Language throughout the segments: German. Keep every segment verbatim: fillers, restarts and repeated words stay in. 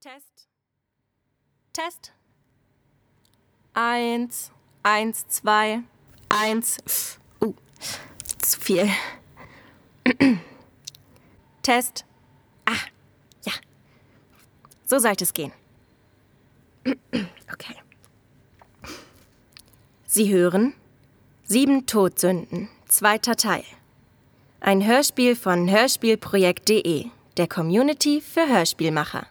Test. Test. Eins, eins, zwei, eins. Uh, zu viel. Test. Ah, ja. So sollte es gehen. Okay. Sie hören Sieben Todsünden, zweiter Teil. Ein Hörspiel von hörspielprojekt punkt de, der Community für Hörspielmacher.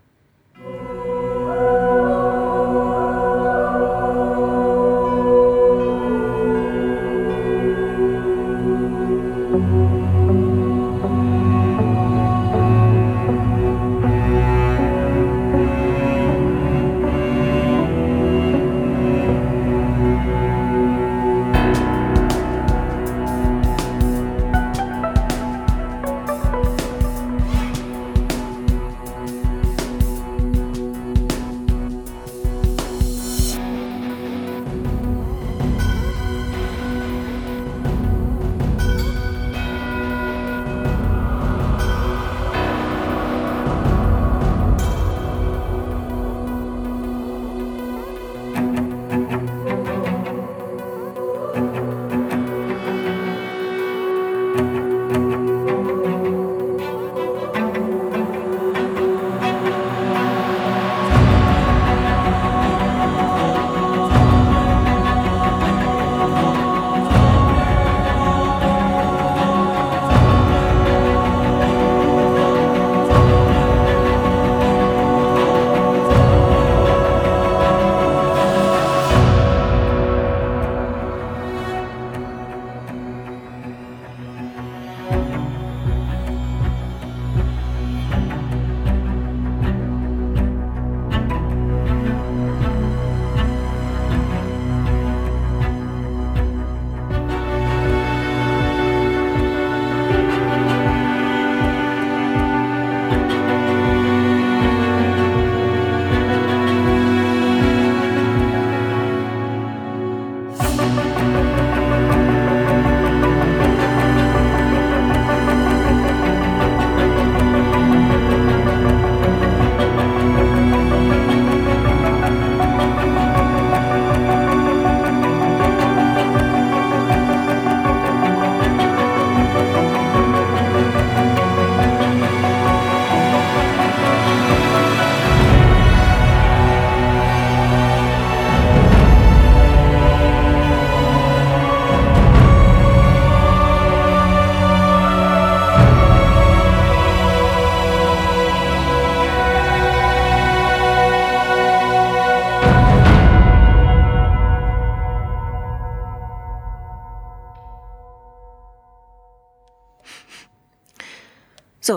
So,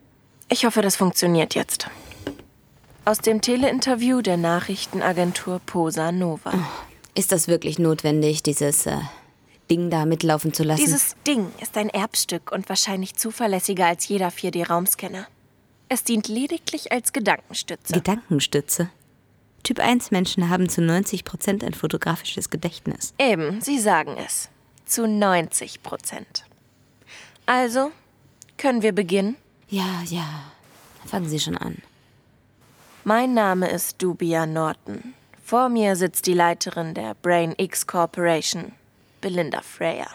ich hoffe, das funktioniert jetzt. Aus dem Teleinterview der Nachrichtenagentur Posa Nova. Oh, ist das wirklich notwendig, dieses äh, Ding da mitlaufen zu lassen? Dieses Ding ist ein Erbstück und wahrscheinlich zuverlässiger als jeder vier D-Raumscanner. Es dient lediglich als Gedankenstütze. Gedankenstütze? Typ eins Menschen haben zu neunzig Prozent ein fotografisches Gedächtnis. Eben, Sie sagen es. Zu neunzig Prozent. Also, können wir beginnen? Ja, ja. Fangen Sie schon an. Mein Name ist Dubia Norton. Vor mir sitzt die Leiterin der Brain X Corporation, Belinda Freya.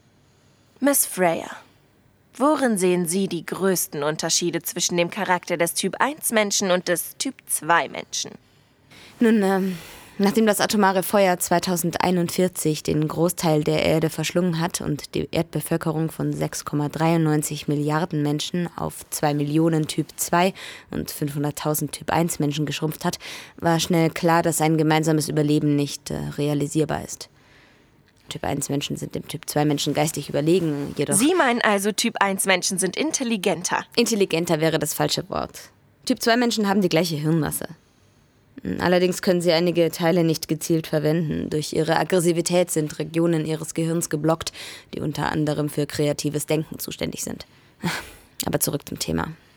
Miss Freya, worin sehen Sie die größten Unterschiede zwischen dem Charakter des Typ eins Menschen und des Typ zwei Menschen? Nun, ähm, nachdem das atomare Feuer zweitausendeinundvierzig den Großteil der Erde verschlungen hat und die Erdbevölkerung von sechs Komma dreiundneunzig Milliarden Menschen auf zwei Millionen Typ zwei und fünfhunderttausend Typ eins Menschen geschrumpft hat, war schnell klar, dass ein gemeinsames Überleben nicht äh, realisierbar ist. Typ eins Menschen sind dem Typ zwei Menschen geistig überlegen, jedoch... Sie meinen also, Typ eins Menschen sind intelligenter? Intelligenter wäre das falsche Wort. Typ zwei Menschen haben die gleiche Hirnmasse. Allerdings können sie einige Teile nicht gezielt verwenden. Durch ihre Aggressivität sind Regionen ihres Gehirns geblockt, die unter anderem für kreatives Denken zuständig sind. Aber zurück zum Thema.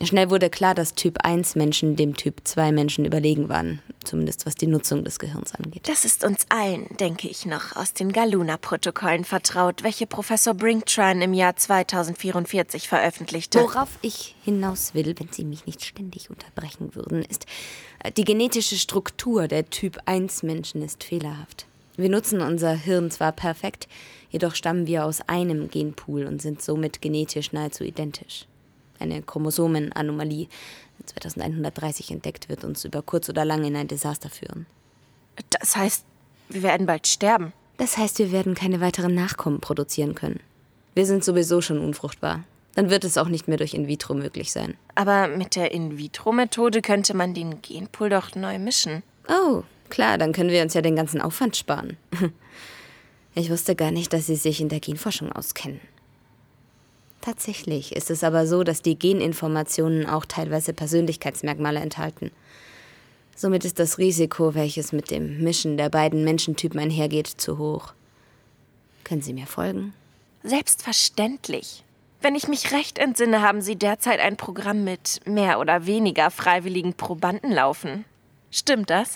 Schnell wurde klar, dass Typ eins Menschen dem Typ zwei Menschen überlegen waren. Zumindest was die Nutzung des Gehirns angeht. Das ist uns allen, denke ich, noch aus den Galuna-Protokollen vertraut, welche Professor Brinktran im Jahr zweitausendvierundvierzig veröffentlichte. Worauf ich hinaus will, wenn Sie mich nicht ständig unterbrechen würden, ist, die genetische Struktur der Typ eins Menschen ist fehlerhaft. Wir nutzen unser Hirn zwar perfekt, jedoch stammen wir aus einem Genpool und sind somit genetisch nahezu identisch. Eine Chromosomenanomalie, zweitausendeinhundertdreißig entdeckt, wird uns über kurz oder lang in ein Desaster führen. Das heißt, wir werden bald sterben? Das heißt, wir werden keine weiteren Nachkommen produzieren können. Wir sind sowieso schon unfruchtbar. Dann wird es auch nicht mehr durch In-vitro möglich sein. Aber mit der In-vitro-Methode könnte man den Genpool doch neu mischen. Oh, klar, dann können wir uns ja den ganzen Aufwand sparen. Ich wusste gar nicht, dass Sie sich in der Genforschung auskennen. Tatsächlich ist es aber so, dass die Geninformationen auch teilweise Persönlichkeitsmerkmale enthalten. Somit ist das Risiko, welches mit dem Mischen der beiden Menschentypen einhergeht, zu hoch. Können Sie mir folgen? Selbstverständlich. Wenn ich mich recht entsinne, haben Sie derzeit ein Programm mit mehr oder weniger freiwilligen Probanden laufen. Stimmt das?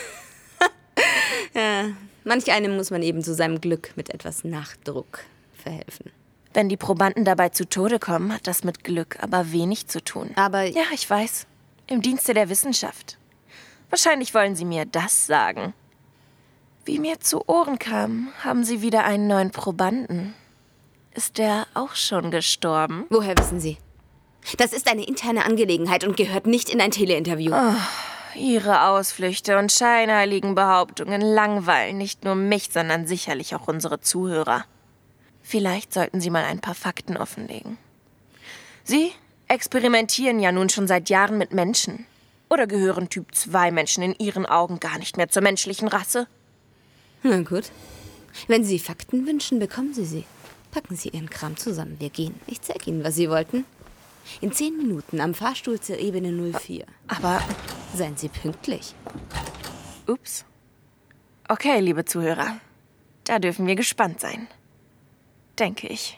Ja, manch einem muss man eben zu seinem Glück mit etwas Nachdruck verhelfen. Wenn die Probanden dabei zu Tode kommen, hat das mit Glück aber wenig zu tun. Aber ja, ich weiß. Im Dienste der Wissenschaft. Wahrscheinlich wollen Sie mir das sagen. Wie mir zu Ohren kam, haben Sie wieder einen neuen Probanden. Ist der auch schon gestorben? Woher wissen Sie? Das ist eine interne Angelegenheit und gehört nicht in ein Teleinterview. Oh, Ihre Ausflüchte und scheinheiligen Behauptungen langweilen nicht nur mich, sondern sicherlich auch unsere Zuhörer. Vielleicht sollten Sie mal ein paar Fakten offenlegen. Sie experimentieren ja nun schon seit Jahren mit Menschen. Oder gehören Typ zwei Menschen in Ihren Augen gar nicht mehr zur menschlichen Rasse? Na gut. Wenn Sie Fakten wünschen, bekommen Sie sie. Packen Sie Ihren Kram zusammen, wir gehen. Ich zeig Ihnen, was Sie wollten. In zehn Minuten am Fahrstuhl zur Ebene null vier. Aber seien Sie pünktlich. Ups. Okay, liebe Zuhörer. Da dürfen wir gespannt sein. Denke ich.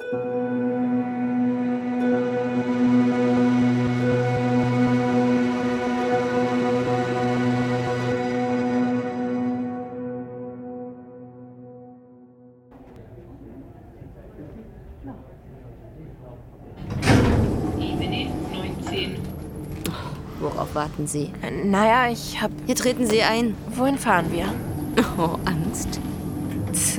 Ebene neunzehn. Worauf warten Sie? Äh, naja, ich hab... Hier treten Sie ein. Wohin fahren wir? Oh, Angst. Tch.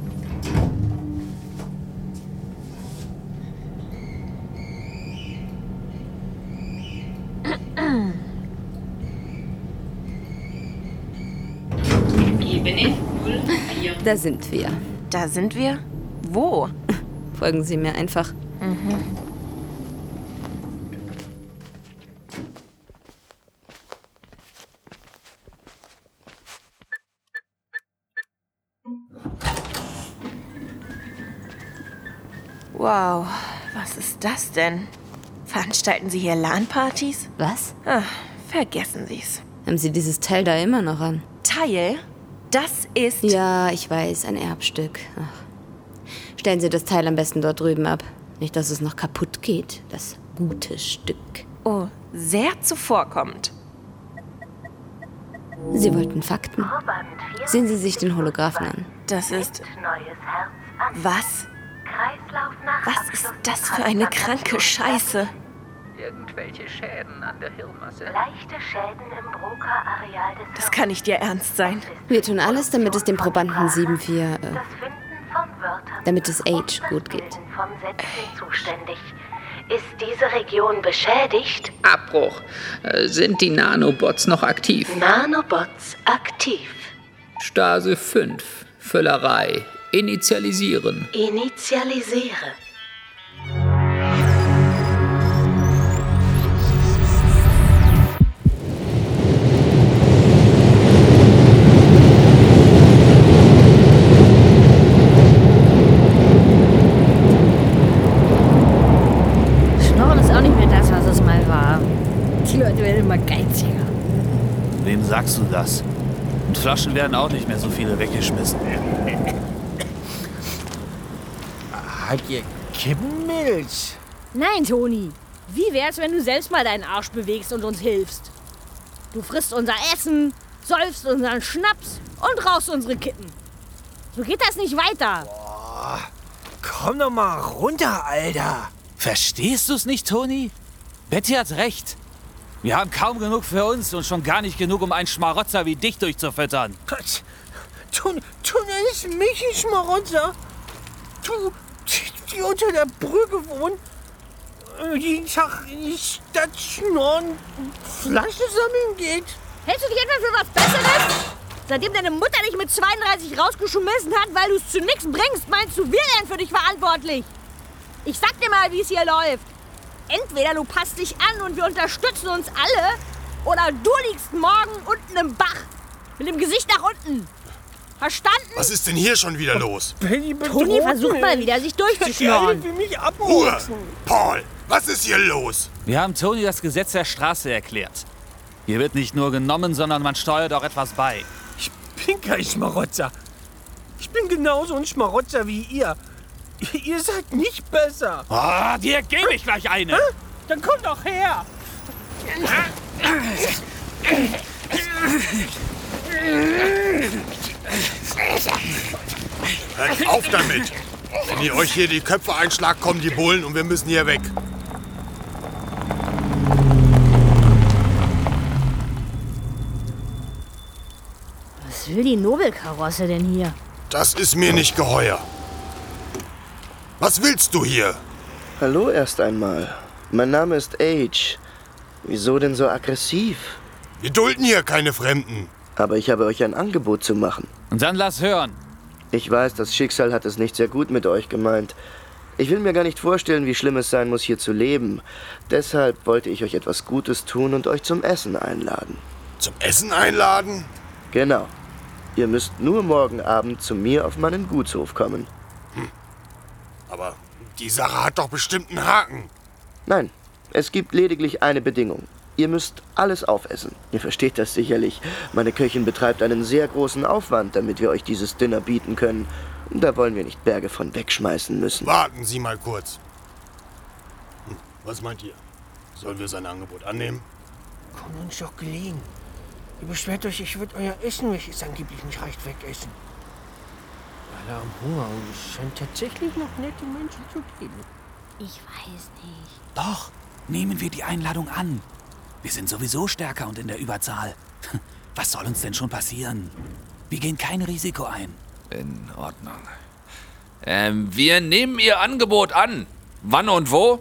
Ebene null vier. Da sind wir. Da sind wir? Wo? Folgen Sie mir einfach. Mhm. Wow, was ist das denn? Veranstalten Sie hier LAN-Partys? Was? Ach, vergessen Sie's. Haben Sie dieses Teil da immer noch an? Teil? Das ist... Ja, ich weiß, ein Erbstück. Ach. Stellen Sie das Teil am besten dort drüben ab. Nicht, dass es noch kaputt geht. Das gute Stück. Oh, sehr zuvorkommend. Sie wollten Fakten. Sehen Sie sich den Holographen an. Das ist... Was? Was ist das für eine kranke Scheiße? Irgendwelche Schäden an der Hirnmasse. Leichte Schäden im Broca-Areal des Das kann nicht Ihr Ernst sein. Wir tun alles, damit es dem Probanden sieben vier, äh, Das Finden von Wörtern. damit es Age gut geht. Von Sätzen zuständig. Ist diese Region beschädigt? Abbruch. Äh, Sind die Nanobots noch aktiv? Nanobots aktiv. Stase fünf. Völlerei. Initialisieren. Initialisiere. Schnorren ist auch nicht mehr das, was es mal war. Die Leute werden immer geiziger. Wem sagst du das? Und Flaschen werden auch nicht mehr so viele weggeschmissen. Habt ihr Kippenmilch? Nein, Toni. Wie wär's, wenn du selbst mal deinen Arsch bewegst und uns hilfst? Du frisst unser Essen, säufst unseren Schnaps und rauchst unsere Kippen. So geht das nicht weiter. Boah, komm doch mal runter, Alter. Verstehst du's nicht, Toni? Betty hat recht. Wir haben kaum genug für uns und schon gar nicht genug, um einen Schmarotzer wie dich durchzufüttern. Du, du nennst mich ein Schmarotzer? Du, die unter der Brücke wohnen, jeden Tag in die Stadt schnorren und Flasche sammeln geht. Hältst du dich etwa für was Besseres? Seitdem deine Mutter dich mit zweiunddreißig rausgeschmissen hat, weil du es zu nichts bringst, meinst du, wir wären für dich verantwortlich? Ich sag dir mal, wie es hier läuft. Entweder du passt dich an und wir unterstützen uns alle, oder du liegst morgen unten im Bach. Mit dem Gesicht nach unten. Verstanden? Was ist denn hier schon wieder los? Toni versucht mal wieder, sich durchzuschnorren. will mich Ruhe! abholzen. Paul, was ist hier los? Wir haben Toni das Gesetz der Straße erklärt. Hier wird nicht nur genommen, sondern man steuert auch etwas bei. Ich bin kein Schmarotzer. Ich bin genauso ein Schmarotzer wie ihr. Ihr seid nicht besser. Ah, dir gebe ich gleich eine. Hä? Dann komm doch her. Hört auf damit! Wenn ihr euch hier die Köpfe einschlagt, kommen die Bullen und wir müssen hier weg. Was will die Nobelkarosse denn hier? Das ist mir nicht geheuer. Was willst du hier? Hallo erst einmal. Mein Name ist Age. Wieso denn so aggressiv? Wir dulden hier keine Fremden. Aber ich habe euch ein Angebot zu machen. Und dann lass hören. Ich weiß, das Schicksal hat es nicht sehr gut mit euch gemeint. Ich will mir gar nicht vorstellen, wie schlimm es sein muss, hier zu leben. Deshalb wollte ich euch etwas Gutes tun und euch zum Essen einladen. Zum Essen einladen? Genau. Ihr müsst nur morgen Abend zu mir auf meinen Gutshof kommen. Hm. Aber die Sache hat doch bestimmt einen Haken. Nein, es gibt lediglich eine Bedingung. Ihr müsst alles aufessen. Ihr versteht das sicherlich. Meine Köchin betreibt einen sehr großen Aufwand, damit wir euch dieses Dinner bieten können. Da wollen wir nicht Berge von wegschmeißen müssen. Warten Sie mal kurz. Hm, was meint ihr? Sollen wir sein Angebot annehmen? Kommt uns doch gelegen. Ihr beschwert euch, ich würde euer Essen, welches angeblich nicht reicht, wegessen. Alle am Hunger und es scheint tatsächlich noch nette Menschen zu geben. Ich weiß nicht. Doch, nehmen wir die Einladung an. Wir sind sowieso stärker und in der Überzahl. Was soll uns denn schon passieren? Wir gehen kein Risiko ein. In Ordnung. Ähm, wir nehmen Ihr Angebot an. Wann und wo?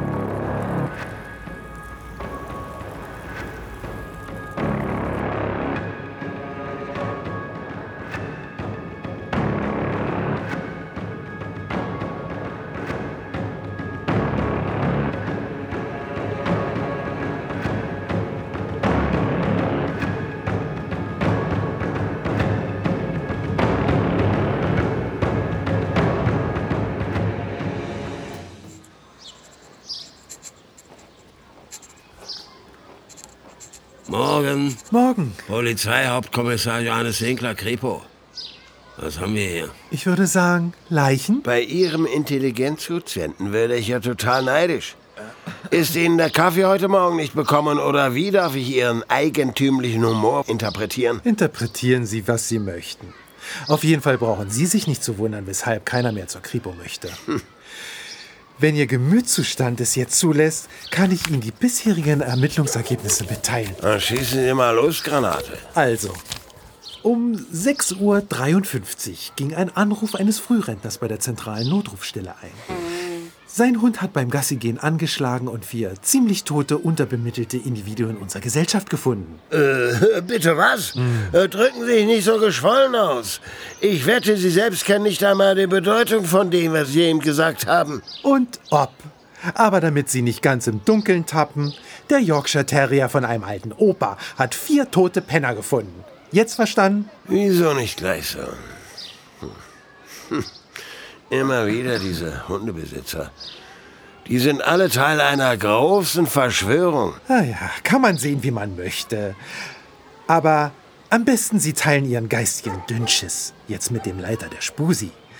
Morgen. Morgen. Polizeihauptkommissar Johannes Winkler, Kripo. Was haben wir hier? Ich würde sagen, Leichen? Bei Ihrem Intelligenzquotienten werde ich ja total neidisch. Ist Ihnen der Kaffee heute Morgen nicht bekommen oder wie darf ich Ihren eigentümlichen Humor interpretieren? Interpretieren Sie, was Sie möchten. Auf jeden Fall brauchen Sie sich nicht zu wundern, weshalb keiner mehr zur Kripo möchte. Hm. Wenn Ihr Gemütszustand es jetzt zulässt, kann ich Ihnen die bisherigen Ermittlungsergebnisse mitteilen. Dann schießen Sie mal los, Granate. Also, um sechs Uhr dreiundfünfzig ging ein Anruf eines Frührentners bei der zentralen Notrufstelle ein. Sein Hund hat beim Gassigehen angeschlagen und wir ziemlich tote, unterbemittelte Individuen unserer Gesellschaft gefunden. Äh, bitte was? Hm. Äh, drücken Sie sich nicht so geschwollen aus. Ich wette, Sie selbst kennen nicht einmal die Bedeutung von dem, was Sie eben gesagt haben. Und ob. Aber damit Sie nicht ganz im Dunkeln tappen, der Yorkshire Terrier von einem alten Opa hat vier tote Penner gefunden. Jetzt verstanden? Wieso nicht gleich so? Hm. Hm. Immer wieder diese Hundebesitzer. Die sind alle Teil einer großen Verschwörung. Na ja, kann man sehen, wie man möchte. Aber am besten Sie teilen Ihren geistigen Dünnschiss jetzt mit dem Leiter der Spusi.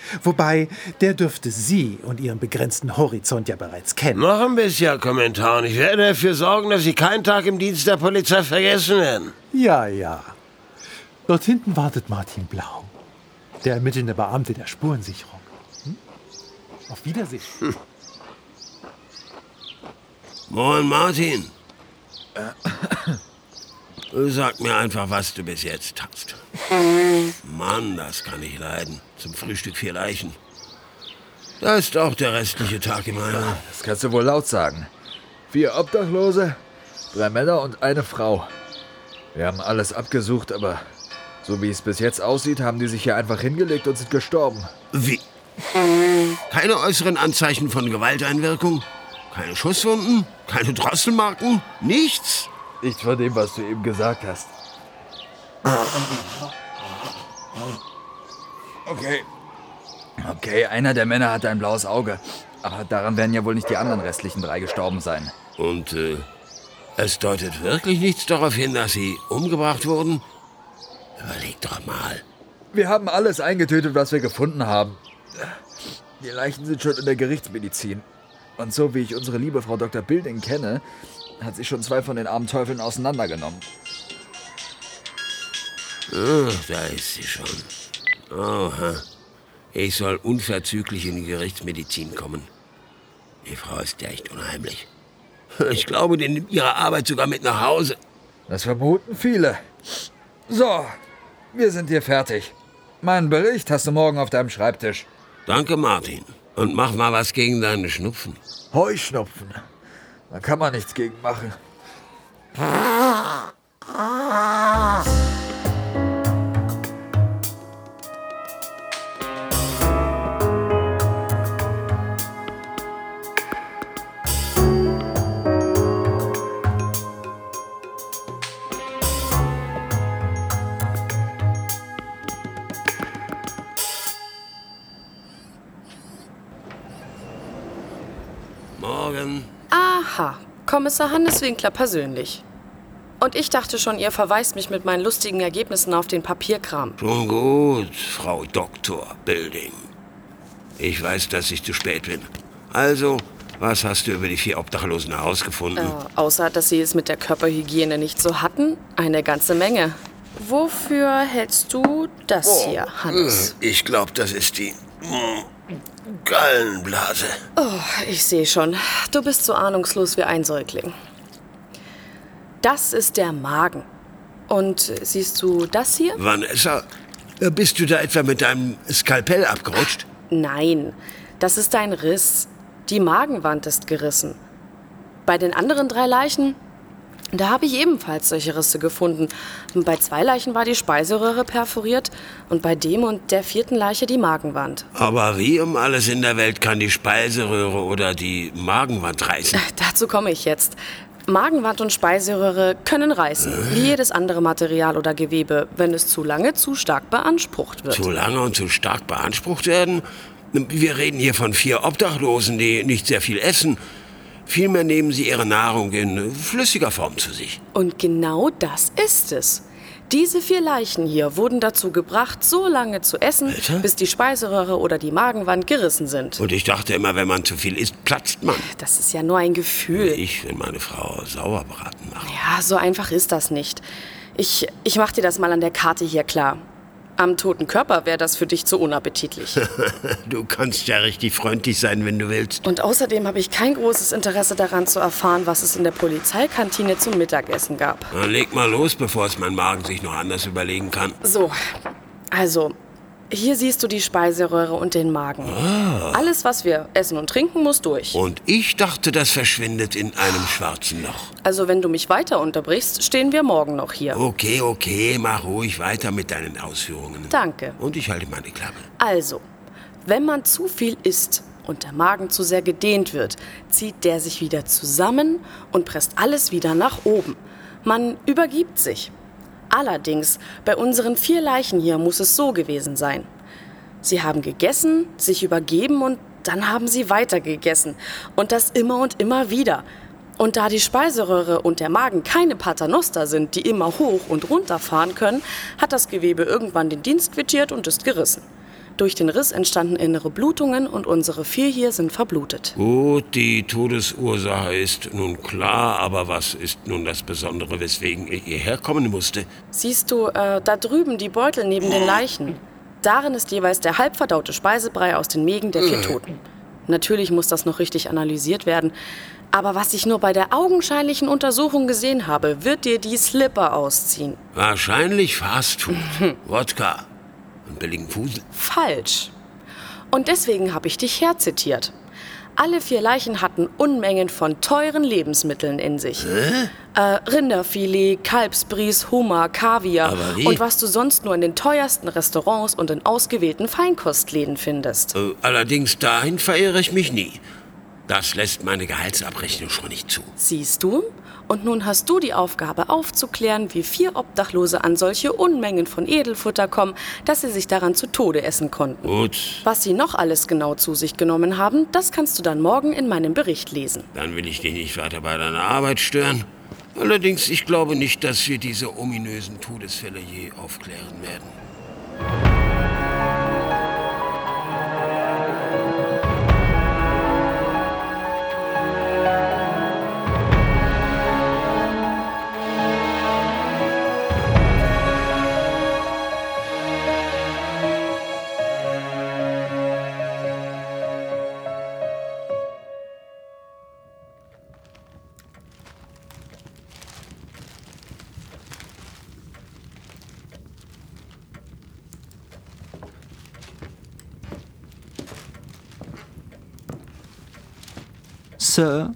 Wobei, der dürfte Sie und Ihren begrenzten Horizont ja bereits kennen. Noch ein bisschen Kommentar und ich werde dafür sorgen, dass Sie keinen Tag im Dienst der Polizei vergessen werden. Ja, ja. Dort hinten wartet Martin Blau, der ermittelnde Beamte der Spurensicherung. Hm? Auf Wiedersehen. Hm. Moin, Martin. Sag mir einfach, was du bis jetzt hast. Mann, das kann ich leiden. Zum Frühstück vier Leichen. Da ist auch der restliche Tag im Eimer. Das kannst du wohl laut sagen. Vier Obdachlose, drei Männer und eine Frau. Wir haben alles abgesucht, aber so wie es bis jetzt aussieht, haben die sich hier einfach hingelegt und sind gestorben. Wie? Keine äußeren Anzeichen von Gewalteinwirkung? Keine Schusswunden? Keine Drosselmarken? Nichts? Nichts von dem, was du eben gesagt hast. Okay. Okay, einer der Männer hatte ein blaues Auge. Aber daran werden ja wohl nicht die anderen restlichen drei gestorben sein. Und äh, es deutet wirklich nichts darauf hin, dass sie umgebracht wurden? Überleg doch mal. Wir haben alles eingetötet, was wir gefunden haben. Die Leichen sind schon in der Gerichtsmedizin. Und so wie ich unsere liebe Frau Doktor Bilding kenne, hat sie schon zwei von den armen Teufeln auseinandergenommen. Oh, da ist sie schon. Oha. Ich soll unverzüglich in die Gerichtsmedizin kommen. Die Frau ist ja echt unheimlich. Ich glaube, die nimmt ihre Arbeit sogar mit nach Hause. Das vermuten viele. So, wir sind hier fertig. Meinen Bericht hast du morgen auf deinem Schreibtisch. Danke, Martin. Und mach mal was gegen deine Schnupfen. Heuschnupfen. Da kann man nichts gegen machen. Morgen. Aha, Kommissar Hannes Winkler persönlich. Und ich dachte schon, ihr verweist mich mit meinen lustigen Ergebnissen auf den Papierkram. Schon gut, Frau Doktor Bilding. Ich weiß, dass ich zu spät bin. Also, was hast du über die vier Obdachlosen herausgefunden? Äh, außer, dass sie es mit der Körperhygiene nicht so hatten, eine ganze Menge. Wofür hältst du das oh, hier, Hannes? Ich glaube, das ist die mm, Gallenblase. Oh, ich sehe schon. Du bist so ahnungslos wie ein Säugling. Das ist der Magen. Und siehst du das hier? Vanessa, bist du da etwa mit deinem Skalpell abgerutscht? Nein, das ist ein Riss. Die Magenwand ist gerissen. Bei den anderen drei Leichen, da habe ich ebenfalls solche Risse gefunden. Bei zwei Leichen war die Speiseröhre perforiert und bei dem und der vierten Leiche die Magenwand. Aber wie um alles in der Welt kann die Speiseröhre oder die Magenwand reißen? Dazu komme ich jetzt. Magenwand und Speiseröhre können reißen, wie jedes andere Material oder Gewebe, wenn es zu lange zu stark beansprucht wird. Zu lange und zu stark beansprucht werden? Wir reden hier von vier Obdachlosen, die nicht sehr viel essen. Vielmehr nehmen sie ihre Nahrung in flüssiger Form zu sich. Und genau das ist es. Diese vier Leichen hier wurden dazu gebracht, so lange zu essen, Bitte? bis die Speiseröhre oder die Magenwand gerissen sind. Und ich dachte immer, wenn man zu viel isst, platzt man. Das ist ja nur ein Gefühl. Ich, wenn meine Frau Sauerbraten macht. Ja, so einfach ist das nicht. Ich, ich mach dir das mal an der Karte hier klar. Am toten Körper wäre das für dich zu unappetitlich. Du kannst ja richtig freundlich sein, wenn du willst. Und außerdem habe ich kein großes Interesse daran zu erfahren, was es in der Polizeikantine zum Mittagessen gab. Na, leg mal los, bevor es mein Magen sich noch anders überlegen kann. So, also, hier siehst du die Speiseröhre und den Magen. Ah. Alles, was wir essen und trinken, muss durch. Und ich dachte, das verschwindet in einem schwarzen Loch. Also, wenn du mich weiter unterbrichst, stehen wir morgen noch hier. Okay, okay, mach ruhig weiter mit deinen Ausführungen. Danke. Und ich halte meine Klappe. Also, wenn man zu viel isst und der Magen zu sehr gedehnt wird, zieht der sich wieder zusammen und presst alles wieder nach oben. Man übergibt sich. Allerdings, bei unseren vier Leichen hier muss es so gewesen sein. Sie haben gegessen, sich übergeben und dann haben sie weiter gegessen. Und das immer und immer wieder. Und da die Speiseröhre und der Magen keine Paternoster sind, die immer hoch und runter fahren können, hat das Gewebe irgendwann den Dienst quittiert und ist gerissen. Durch den Riss entstanden innere Blutungen und unsere vier hier sind verblutet. Gut, die Todesursache ist nun klar, aber was ist nun das Besondere, weswegen er hierher kommen musste? Siehst du, äh, da drüben die Beutel neben den Leichen. Darin ist jeweils der halbverdaute Speisebrei aus den Mägen der vier Toten. Natürlich muss das noch richtig analysiert werden. Aber was ich nur bei der augenscheinlichen Untersuchung gesehen habe, wird dir die Slipper ausziehen. Wahrscheinlich Fastfood, Wodka und billigen Fusel. Falsch. Und deswegen habe ich dich herzitiert. Alle vier Leichen hatten Unmengen von teuren Lebensmitteln in sich. Hä? Äh, Rinderfilet, Kalbsbries, Hummer, Kaviar Aber wie? und was du sonst nur in den teuersten Restaurants und in ausgewählten Feinkostläden findest. Äh, allerdings dahin verirre ich mich nie. Das lässt meine Gehaltsabrechnung schon nicht zu. Siehst du? Und nun hast du die Aufgabe aufzuklären, wie vier Obdachlose an solche Unmengen von Edelfutter kommen, dass sie sich daran zu Tode essen konnten. Gut. Was sie noch alles genau zu sich genommen haben, das kannst du dann morgen in meinem Bericht lesen. Dann will ich dich nicht weiter bei deiner Arbeit stören. Allerdings, ich glaube nicht, dass wir diese ominösen Todesfälle je aufklären werden. Sir,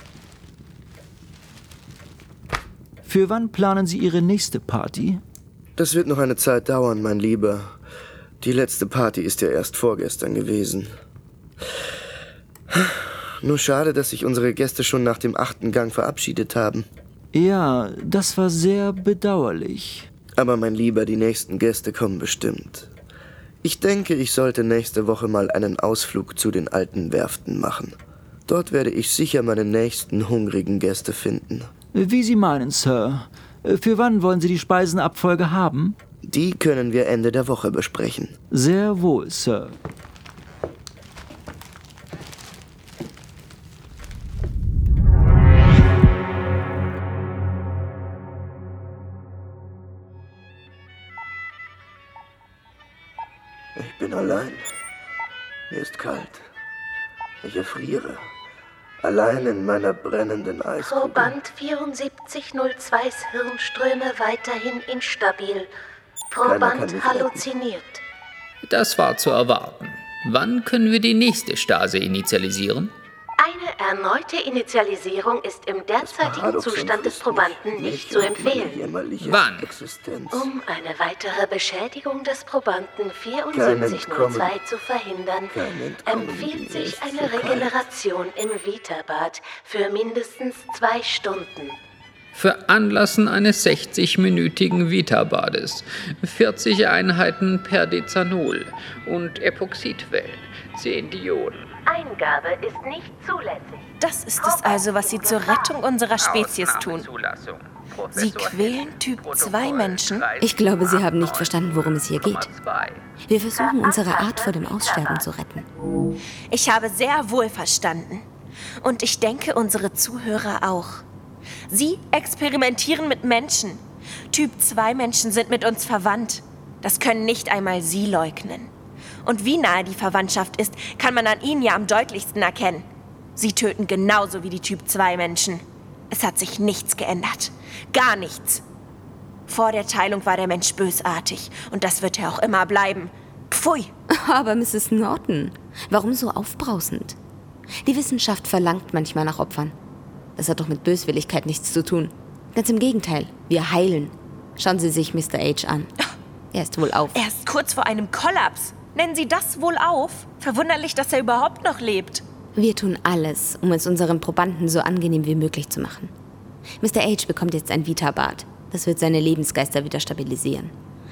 für wann planen Sie Ihre nächste Party? Das wird noch eine Zeit dauern, mein Lieber. Die letzte Party ist ja erst vorgestern gewesen. Nur schade, dass sich unsere Gäste schon nach dem achten Gang verabschiedet haben. Ja, das war sehr bedauerlich. Aber mein Lieber, die nächsten Gäste kommen bestimmt. Ich denke, ich sollte nächste Woche mal einen Ausflug zu den alten Werften machen. Dort werde ich sicher meine nächsten hungrigen Gäste finden. Wie Sie meinen, Sir. Für wann wollen Sie die Speisenabfolge haben? Die können wir Ende der Woche besprechen. Sehr wohl, Sir. Ich bin allein. Mir ist kalt. Ich erfriere. Allein in meiner brennenden Eiskugel. Proband vierundsiebzig null zwei Hirnströme weiterhin instabil. Proband halluziniert. Das war zu erwarten. Wann können wir die nächste Stase initialisieren? Eine erneute Initialisierung ist im derzeitigen Zustand des Probanden nicht zu empfehlen. Wann? Um eine weitere Beschädigung des Probanden vierundsiebzig null zwei zu verhindern, empfiehlt sich eine Regeneration im Vita-Bad für mindestens zwei Stunden. Veranlassen eines sechzig-minütigen Vita-Bades, vierzig Einheiten Perdezanol und Epoxidwellen, zehn Dioden. Eingabe ist nicht zulässig. Das ist es also, was Sie zur Rettung unserer Spezies tun. Sie quälen Typ zwei Menschen? Ich glaube, Sie haben nicht verstanden, worum es hier geht. Wir versuchen, unsere Art vor dem Aussterben zu retten. Ich habe sehr wohl verstanden. Und ich denke, unsere Zuhörer auch. Sie experimentieren mit Menschen. Typ zwei Menschen sind mit uns verwandt. Das können nicht einmal Sie leugnen. Und wie nahe die Verwandtschaft ist, kann man an ihnen ja am deutlichsten erkennen. Sie töten genauso wie die Typ zwei Menschen. Es hat sich nichts geändert. Gar nichts. Vor der Teilung war der Mensch bösartig. Und das wird er auch immer bleiben. Pfui. Aber Misses Norton, warum so aufbrausend? Die Wissenschaft verlangt manchmal nach Opfern. Das hat doch mit Böswilligkeit nichts zu tun. Ganz im Gegenteil, wir heilen. Schauen Sie sich Mister H an. Er ist wohl auf. Er ist kurz vor einem Kollaps. Nennen Sie das wohl auf? Verwunderlich, dass er überhaupt noch lebt. Wir tun alles, um es unseren Probanden so angenehm wie möglich zu machen. Mister H bekommt jetzt ein Vita-Bad. Das wird seine Lebensgeister wieder stabilisieren.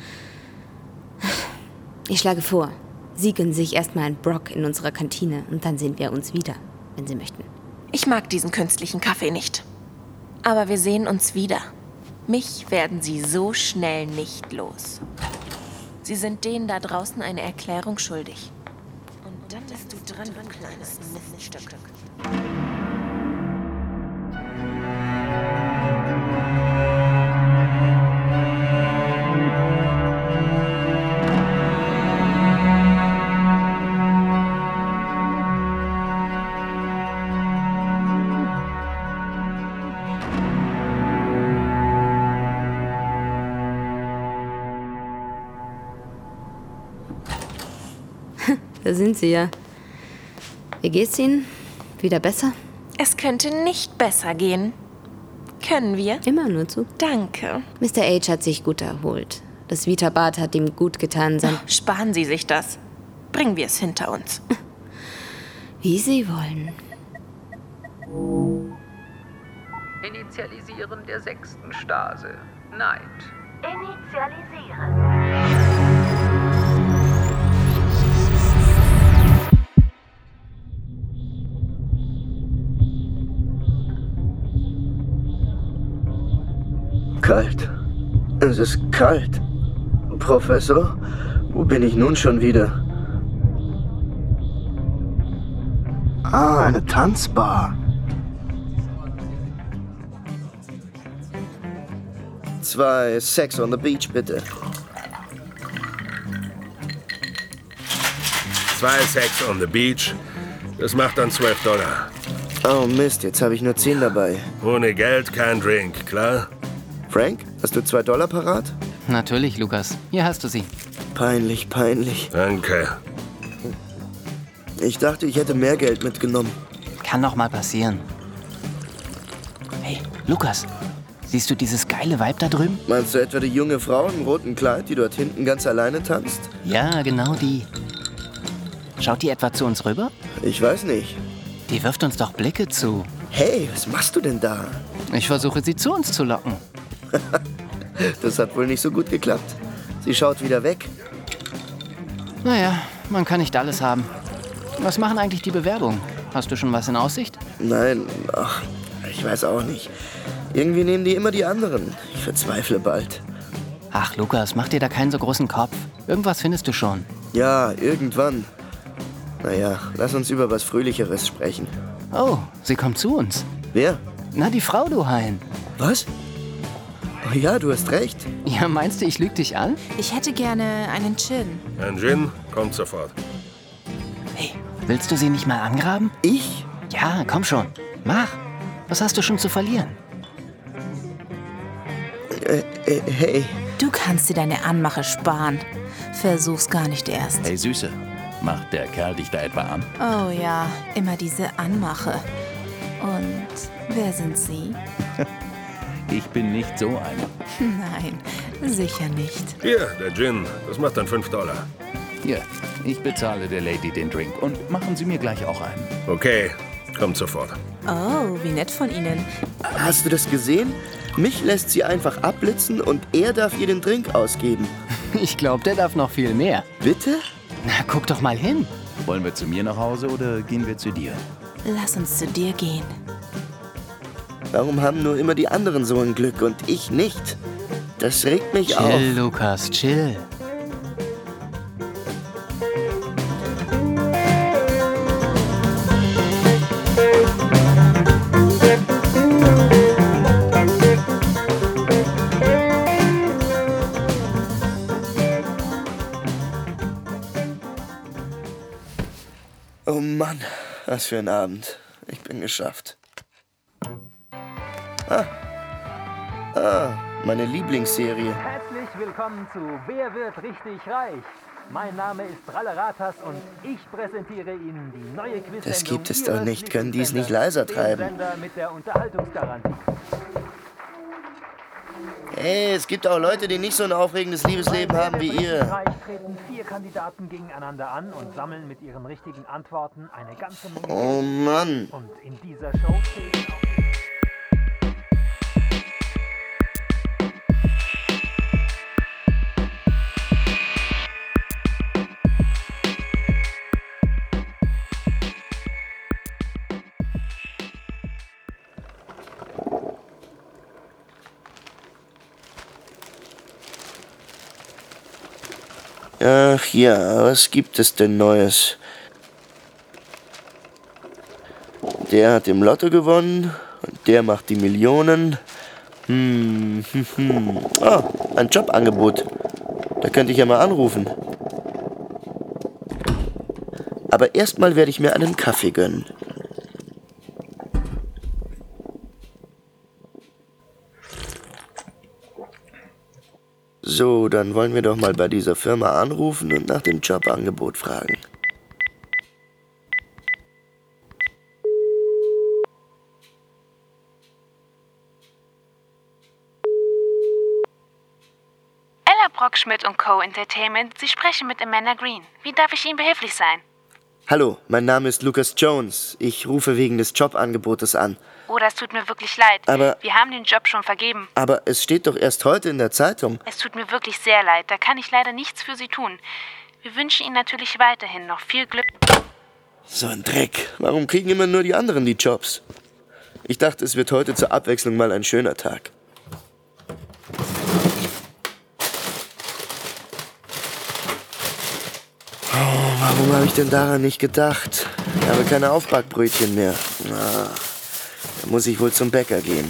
Ich schlage vor, Sie gönnen sich erstmal einen Brock in unserer Kantine und dann sehen wir uns wieder, wenn Sie möchten. Ich mag diesen künstlichen Kaffee nicht. Aber wir sehen uns wieder. Mich werden Sie so schnell nicht los. Sie sind denen da draußen eine Erklärung schuldig. Und dann bist du dran, du kleines Miststück. Da sind sie ja. Wie geht's Ihnen? Wieder besser? Es könnte nicht besser gehen. Können wir? Immer nur zu. Danke. Mister H hat sich gut erholt. Das Vita-Bad hat ihm gut getan. Sein oh, sparen Sie sich das. Bringen wir es hinter uns. Wie Sie wollen. Initialisieren der sechsten Stase. Night. Initialisieren. Kalt. Es ist kalt. Professor, wo bin ich nun schon wieder? Ah, eine Tanzbar. Zwei Sex on the Beach, bitte. Zwei Sex on the Beach. Das macht dann zwölf Dollar. Oh Mist, jetzt habe ich nur zehn dabei. Ohne Geld kein Drink, klar? Frank, hast du zwei Dollar parat? Natürlich, Lukas. Hier hast du sie. Peinlich, peinlich. Danke. Ich dachte, ich hätte mehr Geld mitgenommen. Kann doch mal passieren. Hey, Lukas, siehst du dieses geile Weib da drüben? Meinst du etwa die junge Frau im roten Kleid, die dort hinten ganz alleine tanzt? Ja, genau die. Schaut die etwa zu uns rüber? Ich weiß nicht. Die wirft uns doch Blicke zu. Hey, was machst du denn da? Ich versuche, sie zu uns zu locken. Das hat wohl nicht so gut geklappt. Sie schaut wieder weg. Naja, man kann nicht alles haben. Was machen eigentlich die Bewerbungen? Hast du schon was in Aussicht? Nein, ach, ich weiß auch nicht. Irgendwie nehmen die immer die anderen. Ich verzweifle bald. Ach, Lukas, mach dir da keinen so großen Kopf. Irgendwas findest du schon. Ja, irgendwann. Naja, lass uns über was Fröhlicheres sprechen. Oh, sie kommt zu uns. Wer? Na, die Frau, du Hein. Was? Oh ja, du hast recht. Ja, meinst du, ich lüge dich an? Ich hätte gerne einen Gin. Ein Gin kommt sofort. Hey, willst du sie nicht mal angraben? Ich? Ja, komm schon. Mach. Was hast du schon zu verlieren? Äh, äh, hey. Du kannst dir deine Anmache sparen. Versuch's gar nicht erst. Hey, Süße. Macht der Kerl dich da etwa an? Oh ja, immer diese Anmache. Und wer sind Sie? Ich bin nicht so einer. Nein, sicher nicht. Hier, der Gin. Das macht dann fünf Dollar. Hier, ich bezahle der Lady den Drink und machen Sie mir gleich auch einen. Okay, kommt sofort. Oh, wie nett von Ihnen. Hast du das gesehen? Mich lässt sie einfach abblitzen und er darf ihr den Drink ausgeben. Ich glaube, der darf noch viel mehr. Bitte? Na, guck doch mal hin. Wollen wir zu mir nach Hause oder gehen wir zu dir? Lass uns zu dir gehen. Warum haben nur immer die anderen so ein Glück und ich nicht? Das regt mich chill, auf. Chill, Lukas, chill. Oh Mann, was für ein Abend. Ich bin geschafft. Ah, ah, meine Lieblingsserie. Herzlich willkommen zu Wer wird richtig reich? Mein Name ist Ralleratas und ich präsentiere Ihnen die neue Quizsendung. Das gibt es doch nicht. Können die es nicht leiser treiben? Mit der Unterhaltungsgarantie. Hey, es gibt auch Leute, die nicht so ein aufregendes Liebesleben haben wie ihr. Reich treten vier Kandidaten gegeneinander an und sammeln mit ihren richtigen Antworten eine ganze Menge. Oh Mann. Und in dieser Show zählen auch Ach ja, was gibt es denn Neues? Der hat im Lotto gewonnen und der macht die Millionen. Hm, hm, hm. Oh, ein Jobangebot. Da könnte ich ja mal anrufen. Aber erstmal werde ich mir einen Kaffee gönnen. So, dann wollen wir doch mal bei dieser Firma anrufen und nach dem Jobangebot fragen. Ella Brockschmidt und Co. Entertainment, Sie sprechen mit Amanda Green. Wie darf ich Ihnen behilflich sein? Hallo, mein Name ist Lucas Jones. Ich rufe wegen des Jobangebotes an. Oh, das tut mir wirklich leid. Aber- Wir haben den Job schon vergeben. Aber es steht doch erst heute in der Zeitung. Es tut mir wirklich sehr leid. Da kann ich leider nichts für Sie tun. Wir wünschen Ihnen natürlich weiterhin noch viel Glück. So ein Dreck. Warum kriegen immer nur die anderen die Jobs? Ich dachte, es wird heute zur Abwechslung mal ein schöner Tag. Oh, warum habe ich denn daran nicht gedacht? Ich habe keine Aufbackbrötchen mehr. Ah, da muss ich wohl zum Bäcker gehen.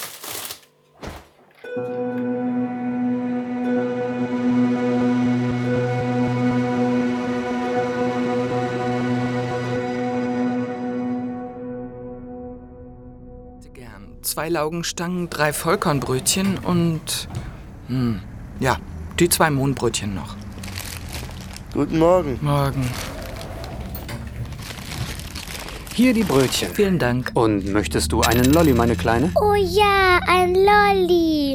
Zwei Laugenstangen, drei Vollkornbrötchen und... Hm, ja, die zwei Mohnbrötchen noch. Guten Morgen. Morgen. Hier die Brötchen. Vielen Dank. Und möchtest du einen Lolli, meine Kleine? Oh ja, ein Lolli.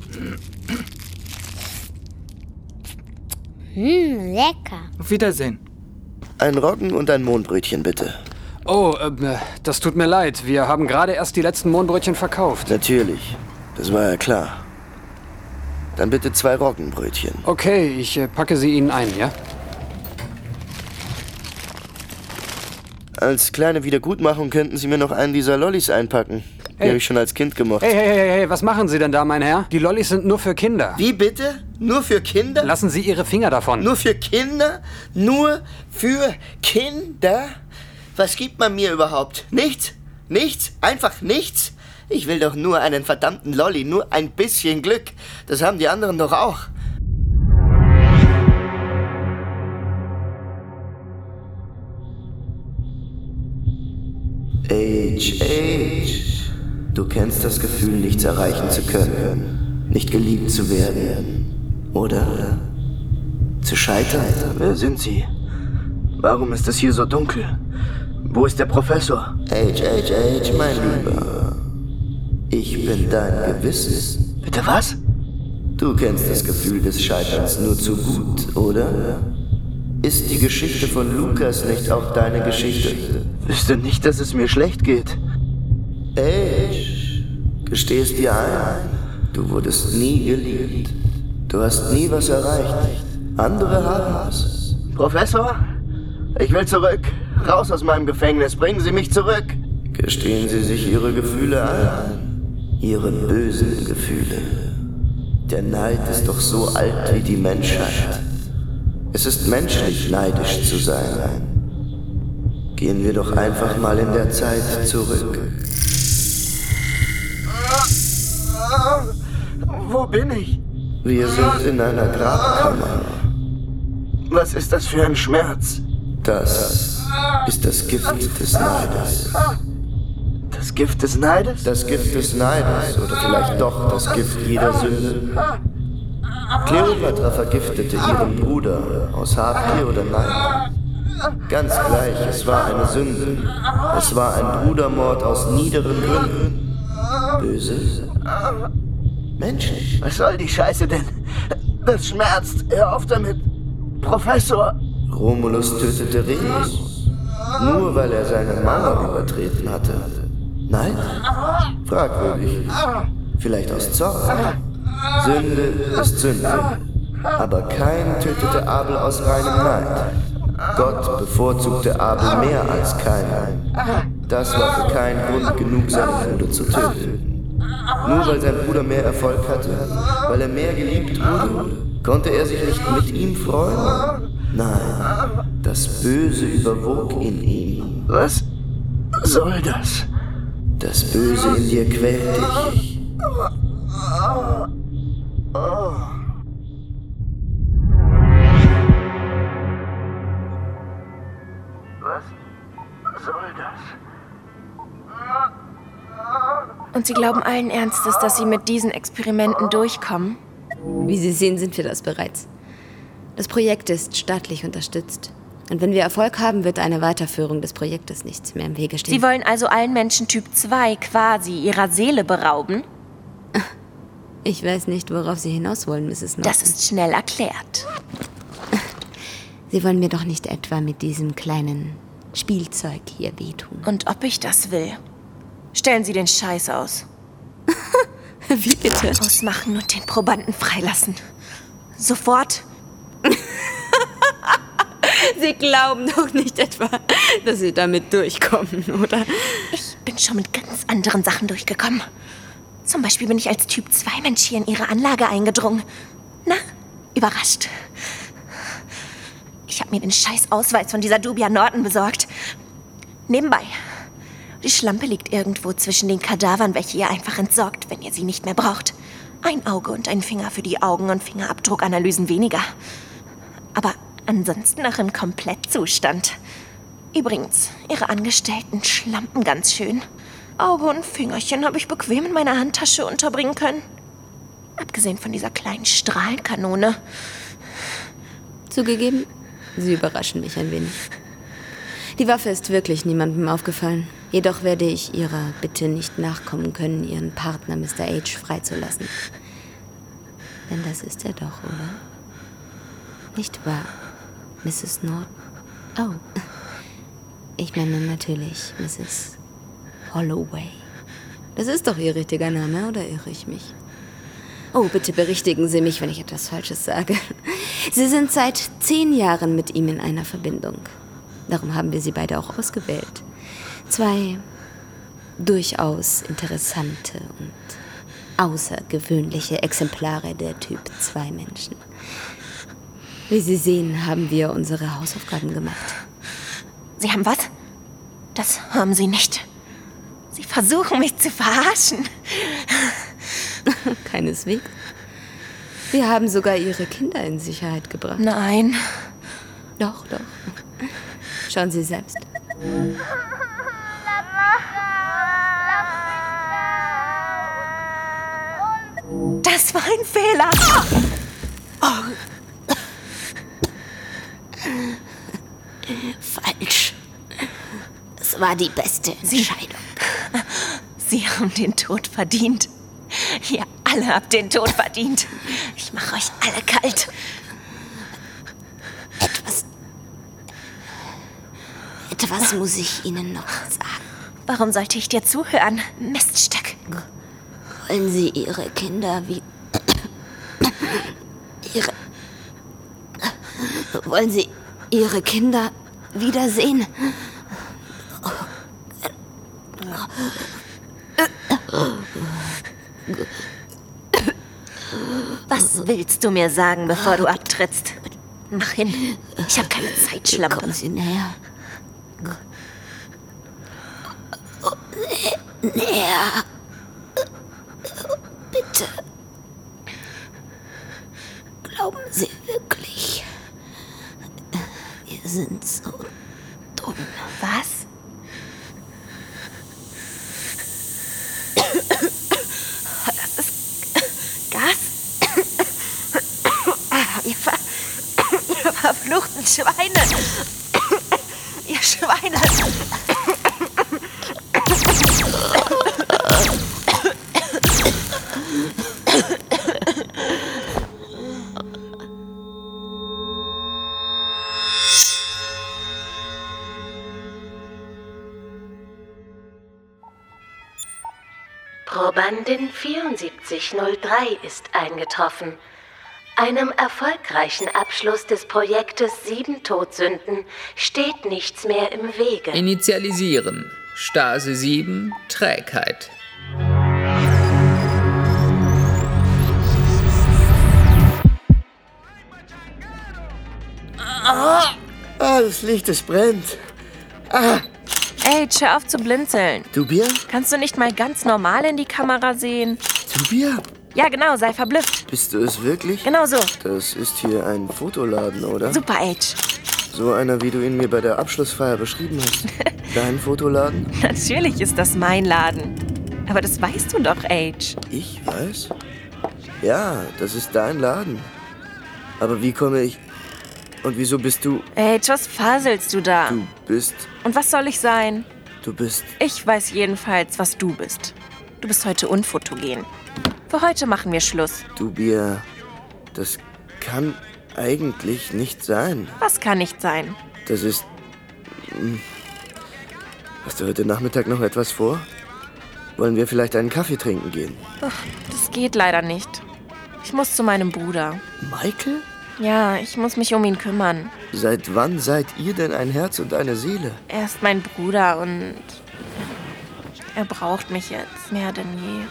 Hm, lecker. Auf Wiedersehen. Ein Roggen und ein Mohnbrötchen, bitte. Oh, äh, das tut mir leid. Wir haben gerade erst die letzten Mohnbrötchen verkauft. Natürlich. Das war ja klar. Dann bitte zwei Roggenbrötchen. Okay, ich äh, packe sie Ihnen ein, ja? Als kleine Wiedergutmachung könnten Sie mir noch einen dieser Lollis einpacken. Die Hey. habe ich schon als Kind gemocht. Hey, hey, hey, hey, was machen Sie denn da, mein Herr? Die Lollis sind nur für Kinder. Wie bitte? Nur für Kinder? Lassen Sie Ihre Finger davon. Nur für Kinder? Nur für Kinder? Was gibt man mir überhaupt? Nichts? Nichts? Einfach nichts? Ich will doch nur einen verdammten Lolli, nur ein bisschen Glück. Das haben die anderen doch auch. Age, Age. Du kennst das Gefühl, nichts erreichen zu können, nicht geliebt zu werden, oder? Zu scheitern? Wer sind Sie? Warum ist es hier so dunkel? Wo ist der Professor? Age, Age, Age, mein Lieber. Ich bin dein Gewissen. Bitte was? Du kennst das Gefühl des Scheiterns nur zu gut, oder? Ist die Geschichte von Lukas nicht auch deine Geschichte? Wüsste nicht, dass es mir schlecht geht. Age, gesteh es dir ein. Du wurdest nie geliebt. Du hast nie was erreicht. Andere haben es. Professor? Ich will zurück. Raus aus meinem Gefängnis. Bringen Sie mich zurück. Gestehen Sie sich Ihre Gefühle ein. Ihre bösen Gefühle. Der Neid ist doch so alt wie die Menschheit. Es ist menschlich, neidisch zu sein. Gehen wir doch einfach mal in der Zeit zurück. Wo bin ich? Wir sind in einer Grabkammer. Was ist das für ein Schmerz? Das ist das Gift des Neides. Das Gift des Neides? Das Gift des Neides. Oder vielleicht doch das Gift jeder Sünde. Kleopatra vergiftete ihren Bruder aus Habgier oder Neid. Ganz gleich, es war eine Sünde. Es war ein Brudermord aus niederen Gründen. Böse. Menschlich. Was soll die Scheiße denn? Das schmerzt. Hör auf damit. Professor. Romulus tötete Remus. Nur weil er seinen Mauer übertreten hatte. Neid? Fragwürdig. Vielleicht aus Zorn. Sünde ist Sünde. Aber Kain tötete Abel aus reinem Neid. Gott bevorzugte Abel mehr als Kain. Das war für Kain Grund genug, seinen Bruder zu töten. Nur weil sein Bruder mehr Erfolg hatte, weil er mehr geliebt wurde, konnte er sich nicht mit ihm freuen? Nein, das Böse überwog in ihm. Was soll das? Das Böse in dir quält dich. Was soll das? Und Sie glauben allen Ernstes, dass Sie mit diesen Experimenten durchkommen? Wie Sie sehen, sind wir das bereits. Das Projekt ist staatlich unterstützt. Und wenn wir Erfolg haben, wird eine Weiterführung des Projektes nichts mehr im Wege stehen. Sie wollen also allen Menschen Typ zwei quasi ihrer Seele berauben? Ich weiß nicht, worauf Sie hinaus wollen, Misses Norton. Das ist schnell erklärt. Sie wollen mir doch nicht etwa mit diesem kleinen Spielzeug hier wehtun. Und ob ich das will? Stellen Sie den Scheiß aus. Wie bitte? Ausmachen und den Probanden freilassen. Sofort. Sie glauben doch nicht etwa, dass Sie damit durchkommen, oder? Ich bin schon mit ganz anderen Sachen durchgekommen. Zum Beispiel bin ich als Typ zwei Mensch hier in Ihre Anlage eingedrungen. Na, überrascht. Ich habe mir den scheiß Ausweis von dieser Dubia Norton besorgt. Nebenbei. Die Schlampe liegt irgendwo zwischen den Kadavern, welche ihr einfach entsorgt, wenn ihr sie nicht mehr braucht. Ein Auge und ein Finger für die Augen- und Fingerabdruckanalysen weniger. Aber ansonsten noch im Komplettzustand. Übrigens, ihre Angestellten schlampen ganz schön. Auge und Fingerchen habe ich bequem in meiner Handtasche unterbringen können. Abgesehen von dieser kleinen Strahlenkanone. Zugegeben, Sie überraschen mich ein wenig. Die Waffe ist wirklich niemandem aufgefallen. Jedoch werde ich Ihrer Bitte nicht nachkommen können, Ihren Partner Mister H freizulassen. Denn das ist er doch, oder? Nicht wahr, Misses Norton? Oh, ich meine natürlich Misses Holloway. Das ist doch Ihr richtiger Name, oder irre ich mich? Oh, bitte berichtigen Sie mich, wenn ich etwas Falsches sage. Sie sind seit zehn Jahren mit ihm in einer Verbindung. Darum haben wir Sie beide auch ausgewählt. Zwei durchaus interessante und außergewöhnliche Exemplare der Typ zwei Menschen. Wie Sie sehen, haben wir unsere Hausaufgaben gemacht. Sie haben was? Das haben Sie nicht. Sie versuchen, mich zu verarschen. Keineswegs. Wir haben sogar Ihre Kinder in Sicherheit gebracht. Nein. Doch, doch. Schauen Sie selbst. Das war ein Fehler. Oh. Falsch. Es war die beste Entscheidung. Sie, Sie haben den Tod verdient. Ihr alle habt den Tod verdient. Ich mache euch alle kalt. Etwas... Etwas muss ich Ihnen noch sagen. Warum sollte ich dir zuhören, Miststück? Wollen Sie Ihre Kinder wie... Ihre... Wollen Sie Ihre Kinder wiedersehen? Was willst du mir sagen, bevor du abtrittst? Mach hin. Ich habe keine Zeit, Schlampe. Kommen Sie näher. Näher. Bitte. Glauben Sie wirklich, wir sind so dumm? Was? Das ist Gas? Ihr, ver ihr verfluchten Schweine! Ihr Schweine! Probandin vierundsiebzig null drei ist eingetroffen. Einem erfolgreichen Abschluss des Projektes Sieben Todsünden steht nichts mehr im Wege. Initialisieren. Stase sieben, Trägheit. Ah, das Licht, es brennt. Ah. Age, hör auf zu blinzeln. Dubia? Kannst du nicht mal ganz normal in die Kamera sehen? Dubia? Ja, genau, sei verblüfft. Bist du es wirklich? Genau so. Das ist hier ein Fotoladen, oder? Super, Age. So einer, wie du ihn mir bei der Abschlussfeier beschrieben hast. Dein Fotoladen? Natürlich ist das mein Laden. Aber das weißt du doch, Age. Ich weiß? Ja, das ist dein Laden. Aber wie komme ich... Und wieso bist du... Age, was faselst du da? Du bist... Und was soll ich sein? Du bist... Ich weiß jedenfalls, was du bist. Du bist heute unfotogen. Für heute machen wir Schluss. Dubia, das kann eigentlich nicht sein. Was kann nicht sein? Das ist... Hast du heute Nachmittag noch etwas vor? Wollen wir vielleicht einen Kaffee trinken gehen? Ach, das geht leider nicht. Ich muss zu meinem Bruder. Michael? Ja, ich muss mich um ihn kümmern. Seit wann seid ihr denn ein Herz und eine Seele? Er ist mein Bruder und er braucht mich jetzt mehr denn je.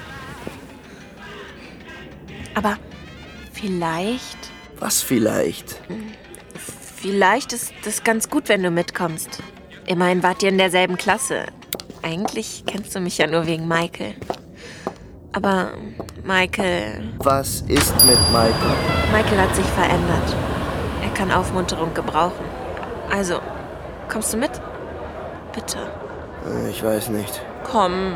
Aber vielleicht... Was vielleicht? Vielleicht ist es ganz gut, wenn du mitkommst. Immerhin wart ihr in derselben Klasse. Eigentlich kennst du mich ja nur wegen Michael. Aber Michael... Was ist mit Michael? Michael hat sich verändert. Er kann Aufmunterung gebrauchen. Also, kommst du mit? Bitte. Ich weiß nicht. Komm.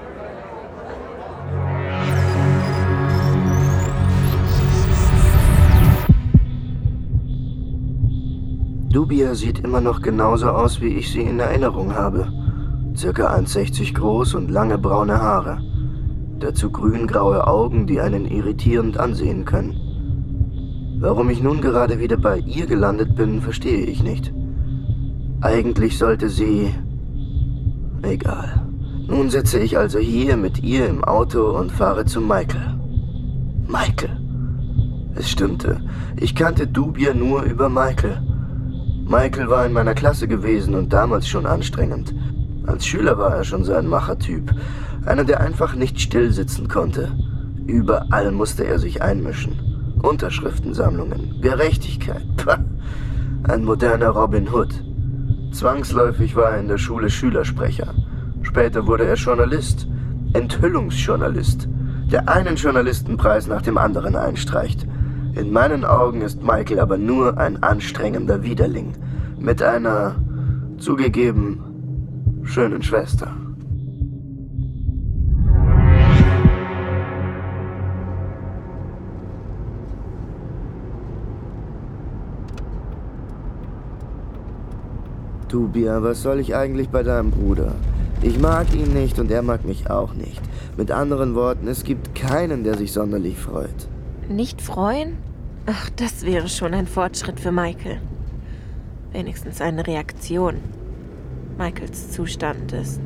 Dubia sieht immer noch genauso aus, wie ich sie in Erinnerung habe. Circa eins Komma sechzig groß und lange braune Haare. Dazu grün-graue Augen, die einen irritierend ansehen können. Warum ich nun gerade wieder bei ihr gelandet bin, verstehe ich nicht. Eigentlich sollte sie... Egal. Nun sitze ich also hier mit ihr im Auto und fahre zu Michael. Michael. Es stimmte. Ich kannte Dubia nur über Michael. Michael war in meiner Klasse gewesen und damals schon anstrengend. Als Schüler war er schon so ein Machertyp. Einer, der einfach nicht still sitzen konnte. Überall musste er sich einmischen. Unterschriftensammlungen, Gerechtigkeit. Pah. Ein moderner Robin Hood. Zwangsläufig war er in der Schule Schülersprecher. Später wurde er Journalist. Enthüllungsjournalist. Der einen Journalistenpreis nach dem anderen einstreicht. In meinen Augen ist Michael aber nur ein anstrengender Widerling. Mit einer, zugegeben, schönen Schwester. Dubia, was soll ich eigentlich bei deinem Bruder? Ich mag ihn nicht und er mag mich auch nicht. Mit anderen Worten, es gibt keinen, der sich sonderlich freut. Nicht freuen? Ach, das wäre schon ein Fortschritt für Michael. Wenigstens eine Reaktion. Michaels Zustand ist...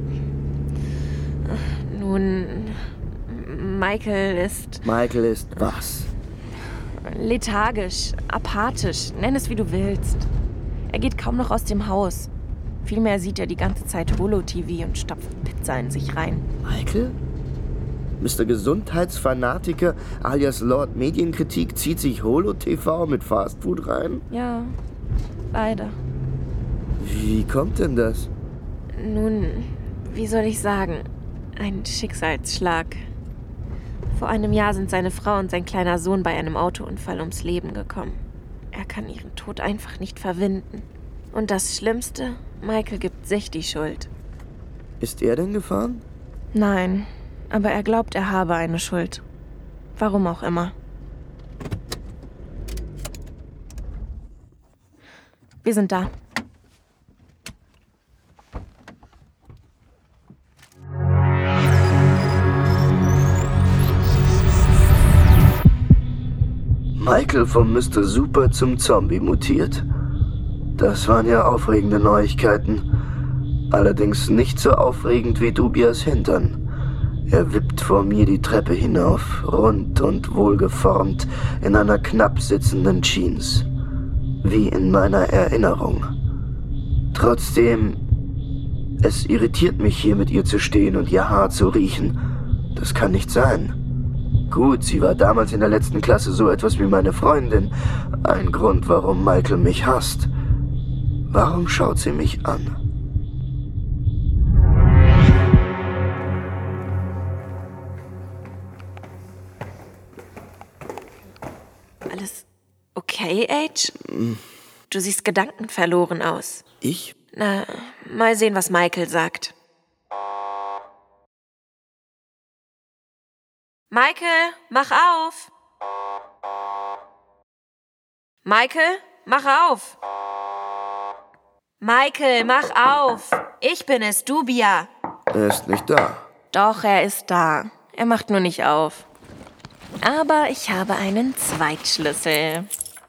Ach, nun... Michael ist... Michael ist was? Lethargisch, apathisch, nenn es wie du willst. Er geht kaum noch aus dem Haus. Vielmehr sieht er die ganze Zeit Holo-T V und stopft Pizza in sich rein. Michael? Mister Gesundheitsfanatiker alias Lord Medienkritik zieht sich Holo-T V mit Fastfood rein? Ja, leider. Wie kommt denn das? Nun, wie soll ich sagen? Ein Schicksalsschlag. Vor einem Jahr sind seine Frau und sein kleiner Sohn bei einem Autounfall ums Leben gekommen. Er kann ihren Tod einfach nicht verwinden. Und das Schlimmste, Michael gibt sich die Schuld. Ist er denn gefahren? Nein, aber er glaubt, er habe eine Schuld. Warum auch immer. Wir sind da. Michael vom Mister Super zum Zombie mutiert? Das waren ja aufregende Neuigkeiten. Allerdings nicht so aufregend wie Dubias Hintern. Er wippt vor mir die Treppe hinauf, rund und wohlgeformt, in einer knapp sitzenden Jeans. Wie in meiner Erinnerung. Trotzdem, es irritiert mich, hier mit ihr zu stehen und ihr Haar zu riechen. Das kann nicht sein. Gut, sie war damals in der letzten Klasse so etwas wie meine Freundin. Ein Grund, warum Michael mich hasst. Warum schaut sie mich an? Alles okay, Age? Du siehst gedankenverloren aus. Ich? Na, mal sehen, was Michael sagt. Michael, mach auf! Michael, mach auf! Michael, mach auf! Ich bin es, Dubia. Er ist nicht da. Doch, er ist da. Er macht nur nicht auf. Aber ich habe einen Zweitschlüssel.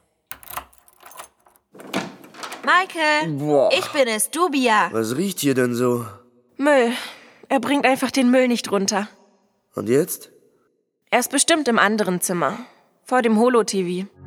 Michael, Boah. ich bin es, Dubia. Was riecht hier denn so? Müll. Er bringt einfach den Müll nicht runter. Und jetzt? Er ist bestimmt im anderen Zimmer. Vor dem Holo-T V.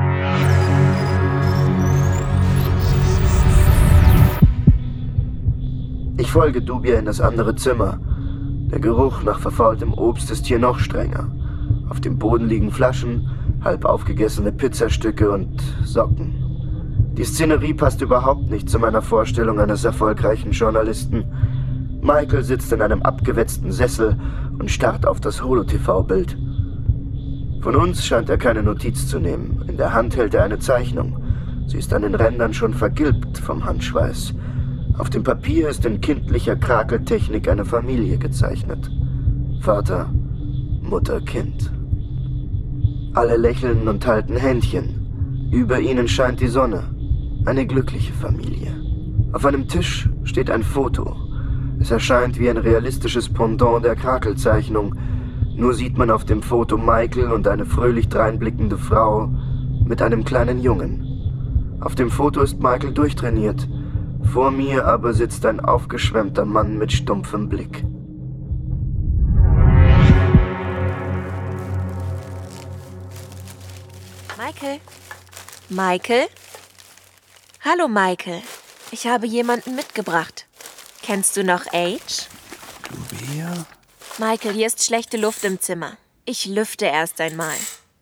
Ich folge Dubia in das andere Zimmer. Der Geruch nach verfaultem Obst ist hier noch strenger. Auf dem Boden liegen Flaschen, halb aufgegessene Pizzastücke und Socken. Die Szenerie passt überhaupt nicht zu meiner Vorstellung eines erfolgreichen Journalisten. Michael sitzt in einem abgewetzten Sessel und starrt auf das Holo-T V-Bild. Von uns scheint er keine Notiz zu nehmen. In der Hand hält er eine Zeichnung. Sie ist an den Rändern schon vergilbt vom Handschweiß. Auf dem Papier ist in kindlicher Krakeltechnik eine Familie gezeichnet. Vater, Mutter, Kind. Alle lächeln und halten Händchen. Über ihnen scheint die Sonne. Eine glückliche Familie. Auf einem Tisch steht ein Foto. Es erscheint wie ein realistisches Pendant der Krakelzeichnung. Nur sieht man auf dem Foto Michael und eine fröhlich dreinblickende Frau mit einem kleinen Jungen. Auf dem Foto ist Michael durchtrainiert. Vor mir aber sitzt ein aufgeschwemmter Mann mit stumpfem Blick. Michael? Michael? Hallo, Michael. Ich habe jemanden mitgebracht. Kennst du noch Age? Dubia? Michael, hier ist schlechte Luft im Zimmer. Ich lüfte erst einmal.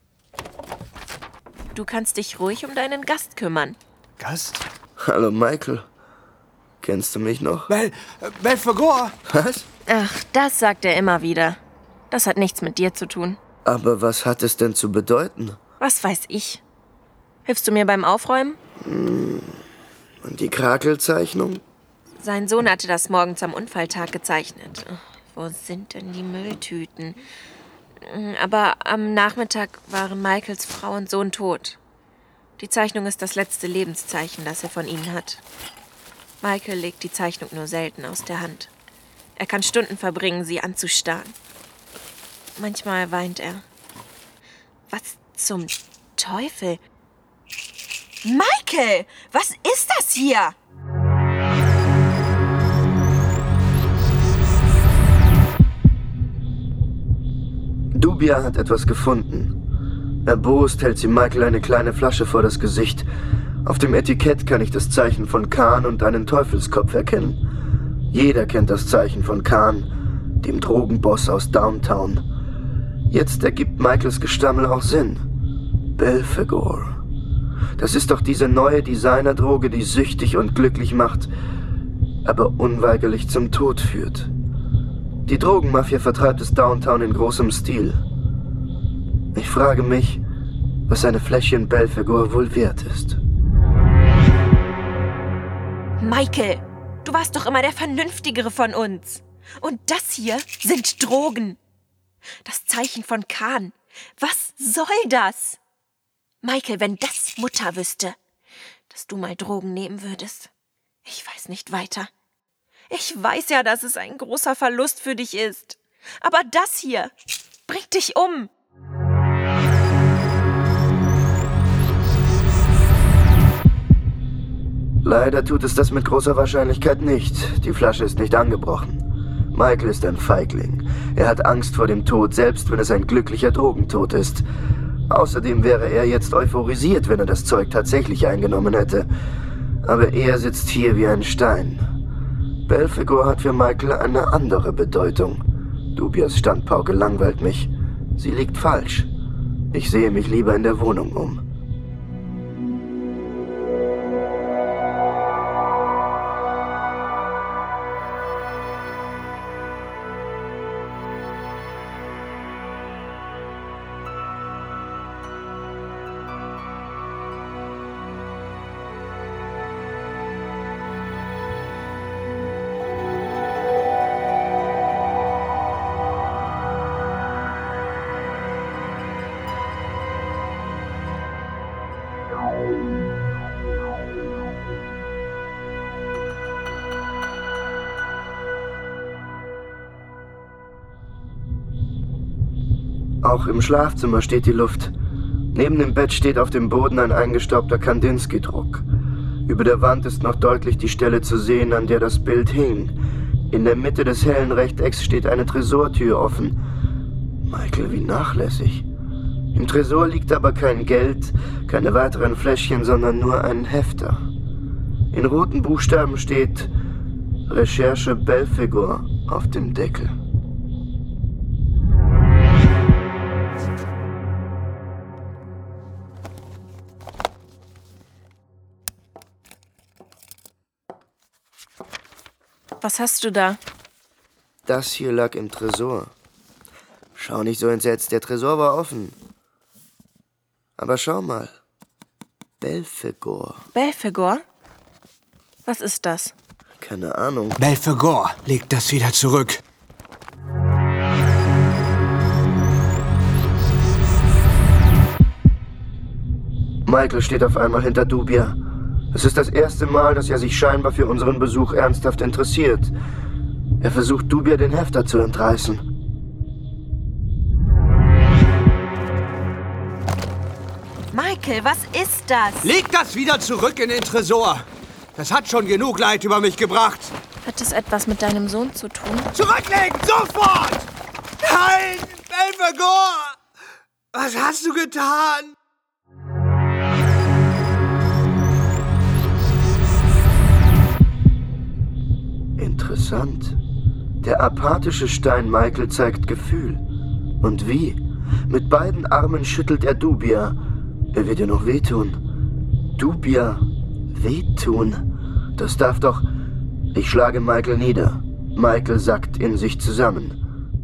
Du kannst dich ruhig um deinen Gast kümmern. Gast? Hallo, Michael. Kennst du mich noch? Bel... Belphegor! Was? Ach, das sagt er immer wieder. Das hat nichts mit dir zu tun. Aber was hat es denn zu bedeuten? Was weiß ich? Hilfst du mir beim Aufräumen? Und die Krakelzeichnung? Sein Sohn hatte das morgens am Unfalltag gezeichnet. Wo sind denn die Mülltüten? Aber am Nachmittag waren Michaels Frau und Sohn tot. Die Zeichnung ist das letzte Lebenszeichen, das er von ihnen hat. Michael legt die Zeichnung nur selten aus der Hand. Er kann Stunden verbringen, sie anzustarren. Manchmal weint er. Was zum Teufel? Michael, was ist das hier? Dubia hat etwas gefunden. Erbost hält sie Michael eine kleine Flasche vor das Gesicht. Auf dem Etikett kann ich das Zeichen von Khan und einen Teufelskopf erkennen. Jeder kennt das Zeichen von Khan, dem Drogenboss aus Downtown. Jetzt ergibt Michaels Gestammel auch Sinn. Belphegor. Das ist doch diese neue Designerdroge, die süchtig und glücklich macht, aber unweigerlich zum Tod führt. Die Drogenmafia vertreibt es Downtown in großem Stil. Ich frage mich, was eine Fläschchen Belphegor wohl wert ist. Michael, du warst doch immer der Vernünftigere von uns. Und das hier sind Drogen. Das Zeichen von Khan. Was soll das? Michael, wenn das Mutter wüsste, dass du mal Drogen nehmen würdest. Ich weiß nicht weiter. Ich weiß ja, dass es ein großer Verlust für dich ist. Aber das hier bringt dich um. Leider tut es das mit großer Wahrscheinlichkeit nicht. Die Flasche ist nicht angebrochen. Michael ist ein Feigling. Er hat Angst vor dem Tod, selbst wenn es ein glücklicher Drogentod ist. Außerdem wäre er jetzt euphorisiert, wenn er das Zeug tatsächlich eingenommen hätte. Aber er sitzt hier wie ein Stein. Belphegor hat für Michael eine andere Bedeutung. Dubias Standpauke langweilt mich. Sie liegt falsch. Ich sehe mich lieber in der Wohnung um. Auch im Schlafzimmer steht die Luft. Neben dem Bett steht auf dem Boden ein eingestaubter Kandinsky-Druck. Über der Wand ist noch deutlich die Stelle zu sehen, an der das Bild hing. In der Mitte des hellen Rechtecks steht eine Tresortür offen. Michael, wie nachlässig. Im Tresor liegt aber kein Geld, keine weiteren Fläschchen, sondern nur ein Hefter. In roten Buchstaben steht Recherche Belphegor auf dem Deckel. Was hast du da? Das hier lag im Tresor. Schau nicht so entsetzt, der Tresor war offen. Aber schau mal. Belphegor. Belphegor? Was ist das? Keine Ahnung. Belphegor, leg das wieder zurück. Michael steht auf einmal hinter Dubia. Es ist das erste Mal, dass er sich scheinbar für unseren Besuch ernsthaft interessiert. Er versucht, Dubia den Hefter zu entreißen. Michael, was ist das? Leg das wieder zurück in den Tresor. Das hat schon genug Leid über mich gebracht. Hat es etwas mit deinem Sohn zu tun? Zurücklegen, sofort! Nein, Belphegor! Was hast du getan? Interessant. Der apathische Stein Michael zeigt Gefühl. Und wie? Mit beiden Armen schüttelt er Dubia. Er wird ihr noch wehtun. Dubia wehtun? Das darf doch... Ich schlage Michael nieder. Michael sackt in sich zusammen.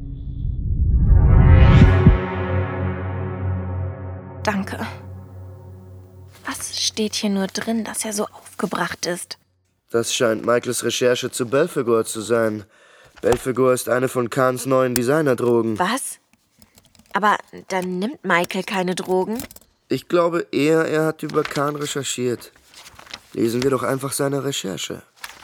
Danke. Was steht hier nur drin, dass er so aufgebracht ist? Das scheint Michaels Recherche zu Belphegor zu sein. Belphegor ist eine von Kahns neuen Designerdrogen. Was? Aber dann nimmt Michael keine Drogen? Ich glaube eher, er hat über Kahn recherchiert. Lesen wir doch einfach seine Recherche.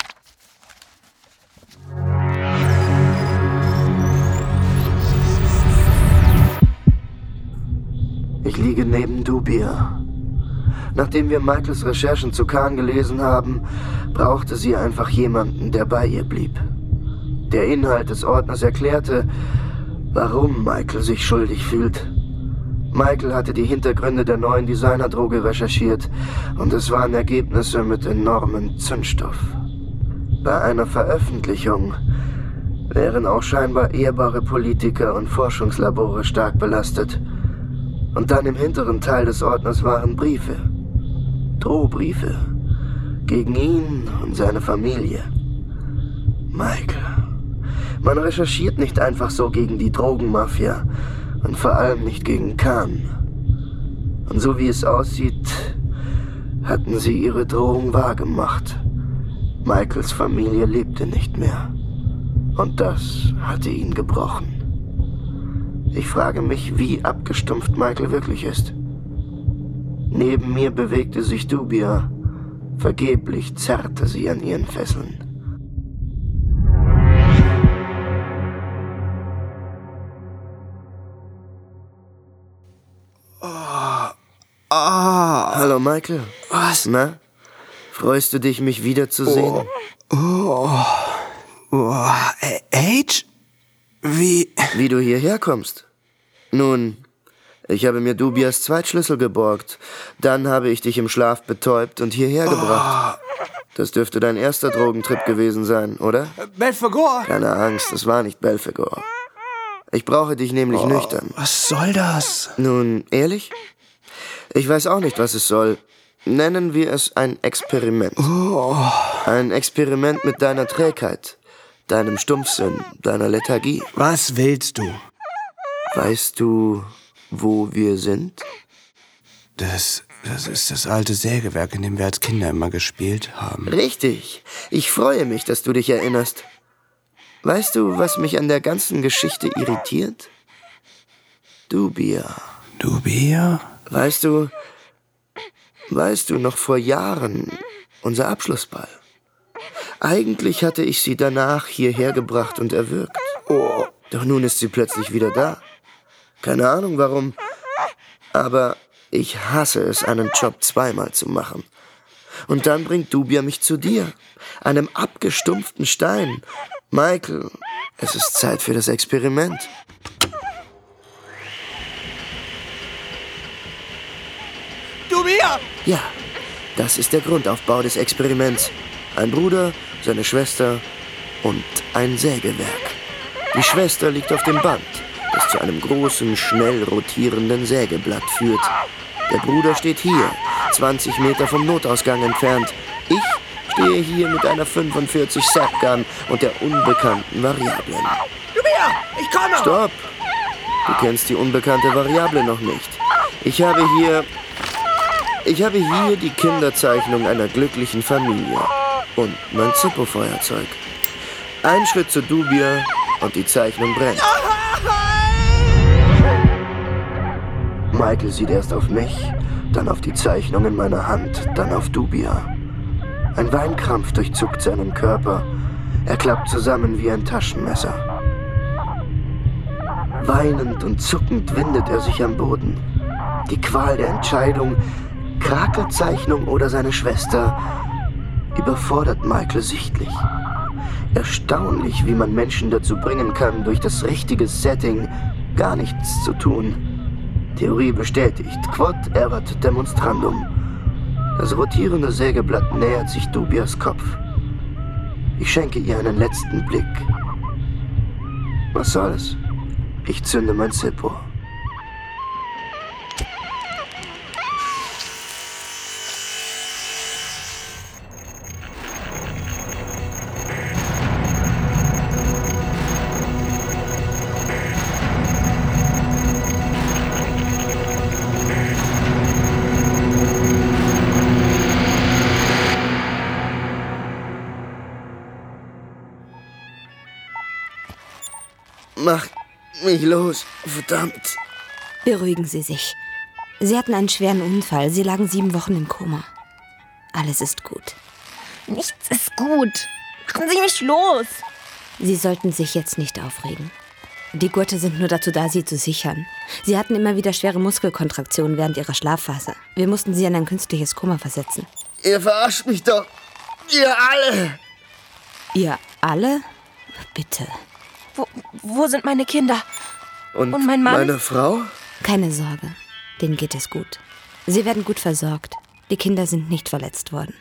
Ich liege neben Dubia. Nachdem wir Michaels Recherchen zu Kahn gelesen haben, brauchte sie einfach jemanden, der bei ihr blieb. Der Inhalt des Ordners erklärte, warum Michael sich schuldig fühlt. Michael hatte die Hintergründe der neuen Designerdroge recherchiert und es waren Ergebnisse mit enormem Zündstoff. Bei einer Veröffentlichung wären auch scheinbar ehrbare Politiker und Forschungslabore stark belastet. Und dann im hinteren Teil des Ordners waren Briefe. Drohbriefe. Gegen ihn und seine Familie. Michael. Man recherchiert nicht einfach so gegen die Drogenmafia. Und vor allem nicht gegen Kahn. Und so wie es aussieht, hatten sie ihre Drohung wahrgemacht. Michaels Familie lebte nicht mehr. Und das hatte ihn gebrochen. Ich frage mich, wie abgestumpft Michael wirklich ist. Neben mir bewegte sich Dubia. Vergeblich zerrte sie an ihren Fesseln. Oh. Oh. Hallo Michael. Was? Na? Freust du dich, mich wiederzusehen? Oh. Oh. Oh. Age? Wie? Wie du hierher kommst? Nun, ich habe mir Dubias Zweitschlüssel geborgt. Dann habe ich dich im Schlaf betäubt und hierher gebracht. Das dürfte dein erster Drogentrip gewesen sein, oder? Belphegor? Keine Angst, es war nicht Belphegor. Ich brauche dich nämlich oh, nüchtern. Was soll das? Nun, ehrlich? Ich weiß auch nicht, was es soll. Nennen wir es ein Experiment. Oh. Ein Experiment mit deiner Trägheit, deinem Stumpfsinn, deiner Lethargie. Was willst du? Weißt du, wo wir sind? Das, das ist das alte Sägewerk, in dem wir als Kinder immer gespielt haben. Richtig. Ich freue mich, dass du dich erinnerst. Weißt du, was mich an der ganzen Geschichte irritiert? Dubia. Dubia? Weißt du, Weißt du, noch vor Jahren, unser Abschlussball. Eigentlich hatte ich sie danach hierher gebracht und erwürgt. Oh, doch nun ist sie plötzlich wieder da. Keine Ahnung warum, aber ich hasse es, einen Job zweimal zu machen. Und dann bringt Dubia mich zu dir, einem abgestumpften Stein. Michael, es ist Zeit für das Experiment. Dubia! Ja, das ist der Grundaufbau des Experiments. Ein Bruder, seine Schwester und ein Sägewerk. Die Schwester liegt auf dem Band, das zu einem großen, schnell rotierenden Sägeblatt führt. Der Bruder steht hier, zwanzig Meter vom Notausgang entfernt. Ich stehe hier mit einer fünfundvierzig Sapgun und der unbekannten Variablen. Dubia, ich komme! Stopp! Du kennst die unbekannte Variable noch nicht. Ich habe hier... Ich habe hier die Kinderzeichnung einer glücklichen Familie und mein Zippo-Feuerzeug. Ein Schritt zu Dubia und die Zeichnung brennt. Michael sieht erst auf mich, dann auf die Zeichnung in meiner Hand, dann auf Dubia. Ein Weinkrampf durchzuckt seinen Körper. Er klappt zusammen wie ein Taschenmesser. Weinend und zuckend windet er sich am Boden. Die Qual der Entscheidung, Krakelzeichnung oder seine Schwester, überfordert Michael sichtlich. Erstaunlich, wie man Menschen dazu bringen kann, durch das richtige Setting gar nichts zu tun. Theorie bestätigt, quod erat demonstrandum. Das rotierende Sägeblatt nähert sich Dubias Kopf. Ich schenke ihr einen letzten Blick. Was soll's? Ich zünde mein Zippo. Mach mich los, verdammt. Beruhigen Sie sich. Sie hatten einen schweren Unfall. Sie lagen sieben Wochen im Koma. Alles ist gut. Nichts ist gut. Machen Sie mich los. Sie sollten sich jetzt nicht aufregen. Die Gurte sind nur dazu da, Sie zu sichern. Sie hatten immer wieder schwere Muskelkontraktionen während Ihrer Schlafphase. Wir mussten Sie in ein künstliches Koma versetzen. Ihr verarscht mich doch. Ihr alle. Ihr alle? Bitte. Wo, wo sind meine Kinder? Und, Und mein Mann? Meine Frau? Keine Sorge, denen geht es gut. Sie werden gut versorgt. Die Kinder sind nicht verletzt worden.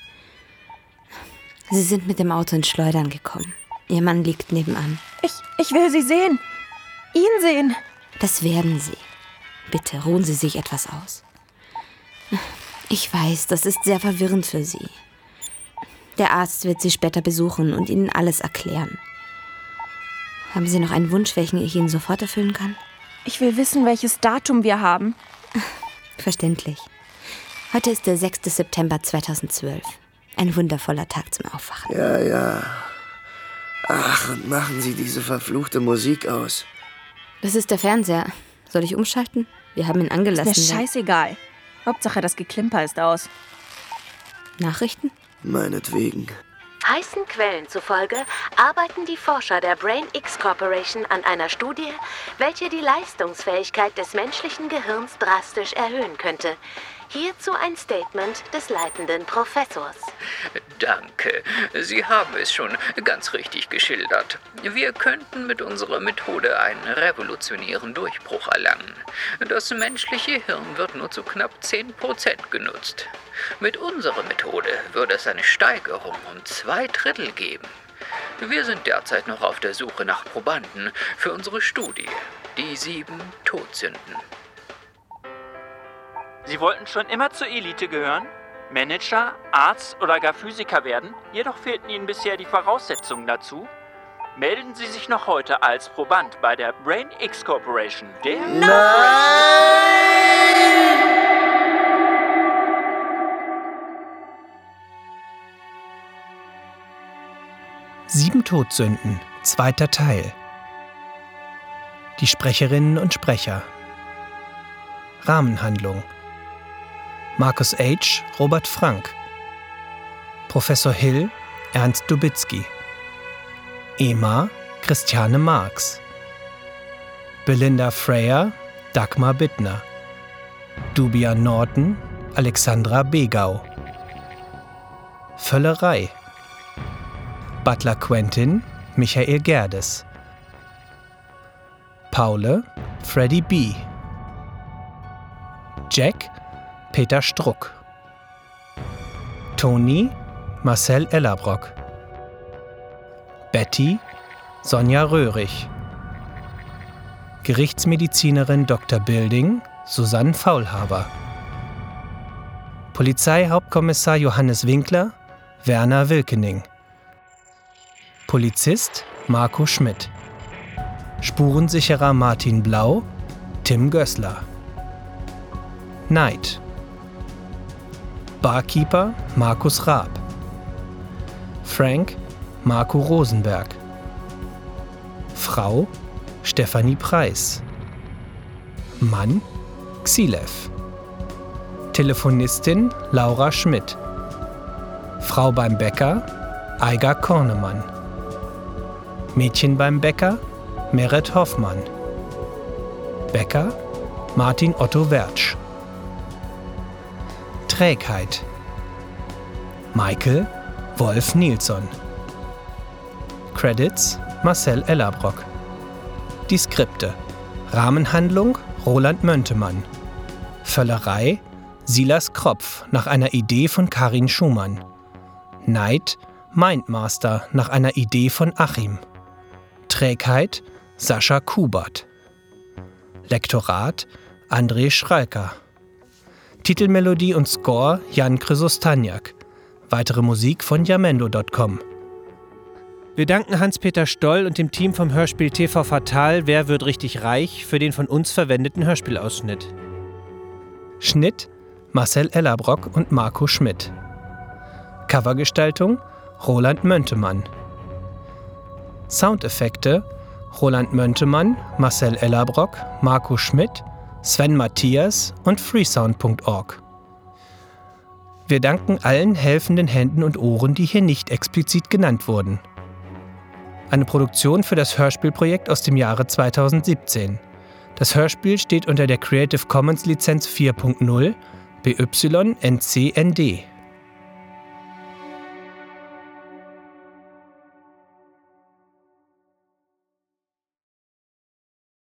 Sie sind mit dem Auto ins Schleudern gekommen. Ihr Mann liegt nebenan. Ich, ich will Sie sehen. Ihn sehen. Das werden Sie. Bitte ruhen Sie sich etwas aus. Ich weiß, das ist sehr verwirrend für Sie. Der Arzt wird Sie später besuchen und Ihnen alles erklären. Haben Sie noch einen Wunsch, welchen ich Ihnen sofort erfüllen kann? Ich will wissen, welches Datum wir haben. Verständlich. Heute ist der sechster September zweitausendzwölf. Ein wundervoller Tag zum Aufwachen. Ja, ja. Ach, und machen Sie diese verfluchte Musik aus. Das ist der Fernseher. Soll ich umschalten? Wir haben ihn angelassen. Ist mir scheißegal. Hauptsache, das Geklimper ist aus. Nachrichten? Meinetwegen. Heißen Quellen zufolge arbeiten die Forscher der Brain X Corporation an einer Studie, welche die Leistungsfähigkeit des menschlichen Gehirns drastisch erhöhen könnte. Hierzu ein Statement des leitenden Professors. Danke. Sie haben es schon ganz richtig geschildert. Wir könnten mit unserer Methode einen revolutionären Durchbruch erlangen. Das menschliche Hirn wird nur zu knapp zehn Prozent genutzt. Mit unserer Methode würde es eine Steigerung um zwei Drittel geben. Wir sind derzeit noch auf der Suche nach Probanden für unsere Studie, die sieben Todsünden. Sie wollten schon immer zur Elite gehören, Manager, Arzt oder gar Physiker werden, jedoch fehlten Ihnen bisher die Voraussetzungen dazu. Melden Sie sich noch heute als Proband bei der Brain X Corporation. Der Sieben Todsünden, zweiter Teil. Die Sprecherinnen und Sprecher. Rahmenhandlung. Markus H., Robert Frank. Professor Hill, Ernst Dubitzky. Ema, Christiane Marx. Belinda Freya, Dagmar Bittner. Dubia Norton, Alexandra Begau. Völlerei. Butler Quentin, Michael Gerdes. Paule, Freddie B. Jack, Peter Struck. Toni, Marcel Ellerbrock. Betty, Sonja Röhrig. Gerichtsmedizinerin Doktor Bilding, Susanne Faulhaber. Polizeihauptkommissar Johannes Winkler, Werner Wilkening. Polizist Marco Schmidt. Spurensicherer Martin Blau, Tim Gößler. Knight. Barkeeper Markus Raab. Frank Marco Rosenberg. Frau Stefanie Preis. Mann Xilev. Telefonistin Laura Schmidt. Frau beim Bäcker Eiger Kornemann. Mädchen beim Bäcker Meret Hoffmann. Bäcker Martin Otto Wertsch. Trägheit Michael Wolf Nilsson. Credits Marcel Ellerbrock. Die Skripte: Rahmenhandlung Roland Möntemann. Völlerei Silas Kropf nach einer Idee von Karin Schumann. Neid Mindmaster nach einer Idee von Achim. Trägheit Sascha Kubert. Lektorat André Schralker. Titelmelodie und Score Jan Chrysostaniak. Weitere Musik von jamendo Punkt com. Wir danken Hans-Peter Stoll und dem Team vom Hörspiel T V Fatal Wer wird richtig reich für den von uns verwendeten Hörspielausschnitt. Schnitt Marcel Ellerbrock und Marco Schmidt. Covergestaltung Roland Möntemann. Soundeffekte Roland Möntemann, Marcel Ellerbrock, Marco Schmidt, Sven Matthias und freesound Punkt org. Wir danken allen helfenden Händen und Ohren, die hier nicht explizit genannt wurden. Eine Produktion für das Hörspielprojekt aus dem Jahre zweitausendsiebzehn. Das Hörspiel steht unter der Creative Commons Lizenz vier Punkt null B Y N C N D.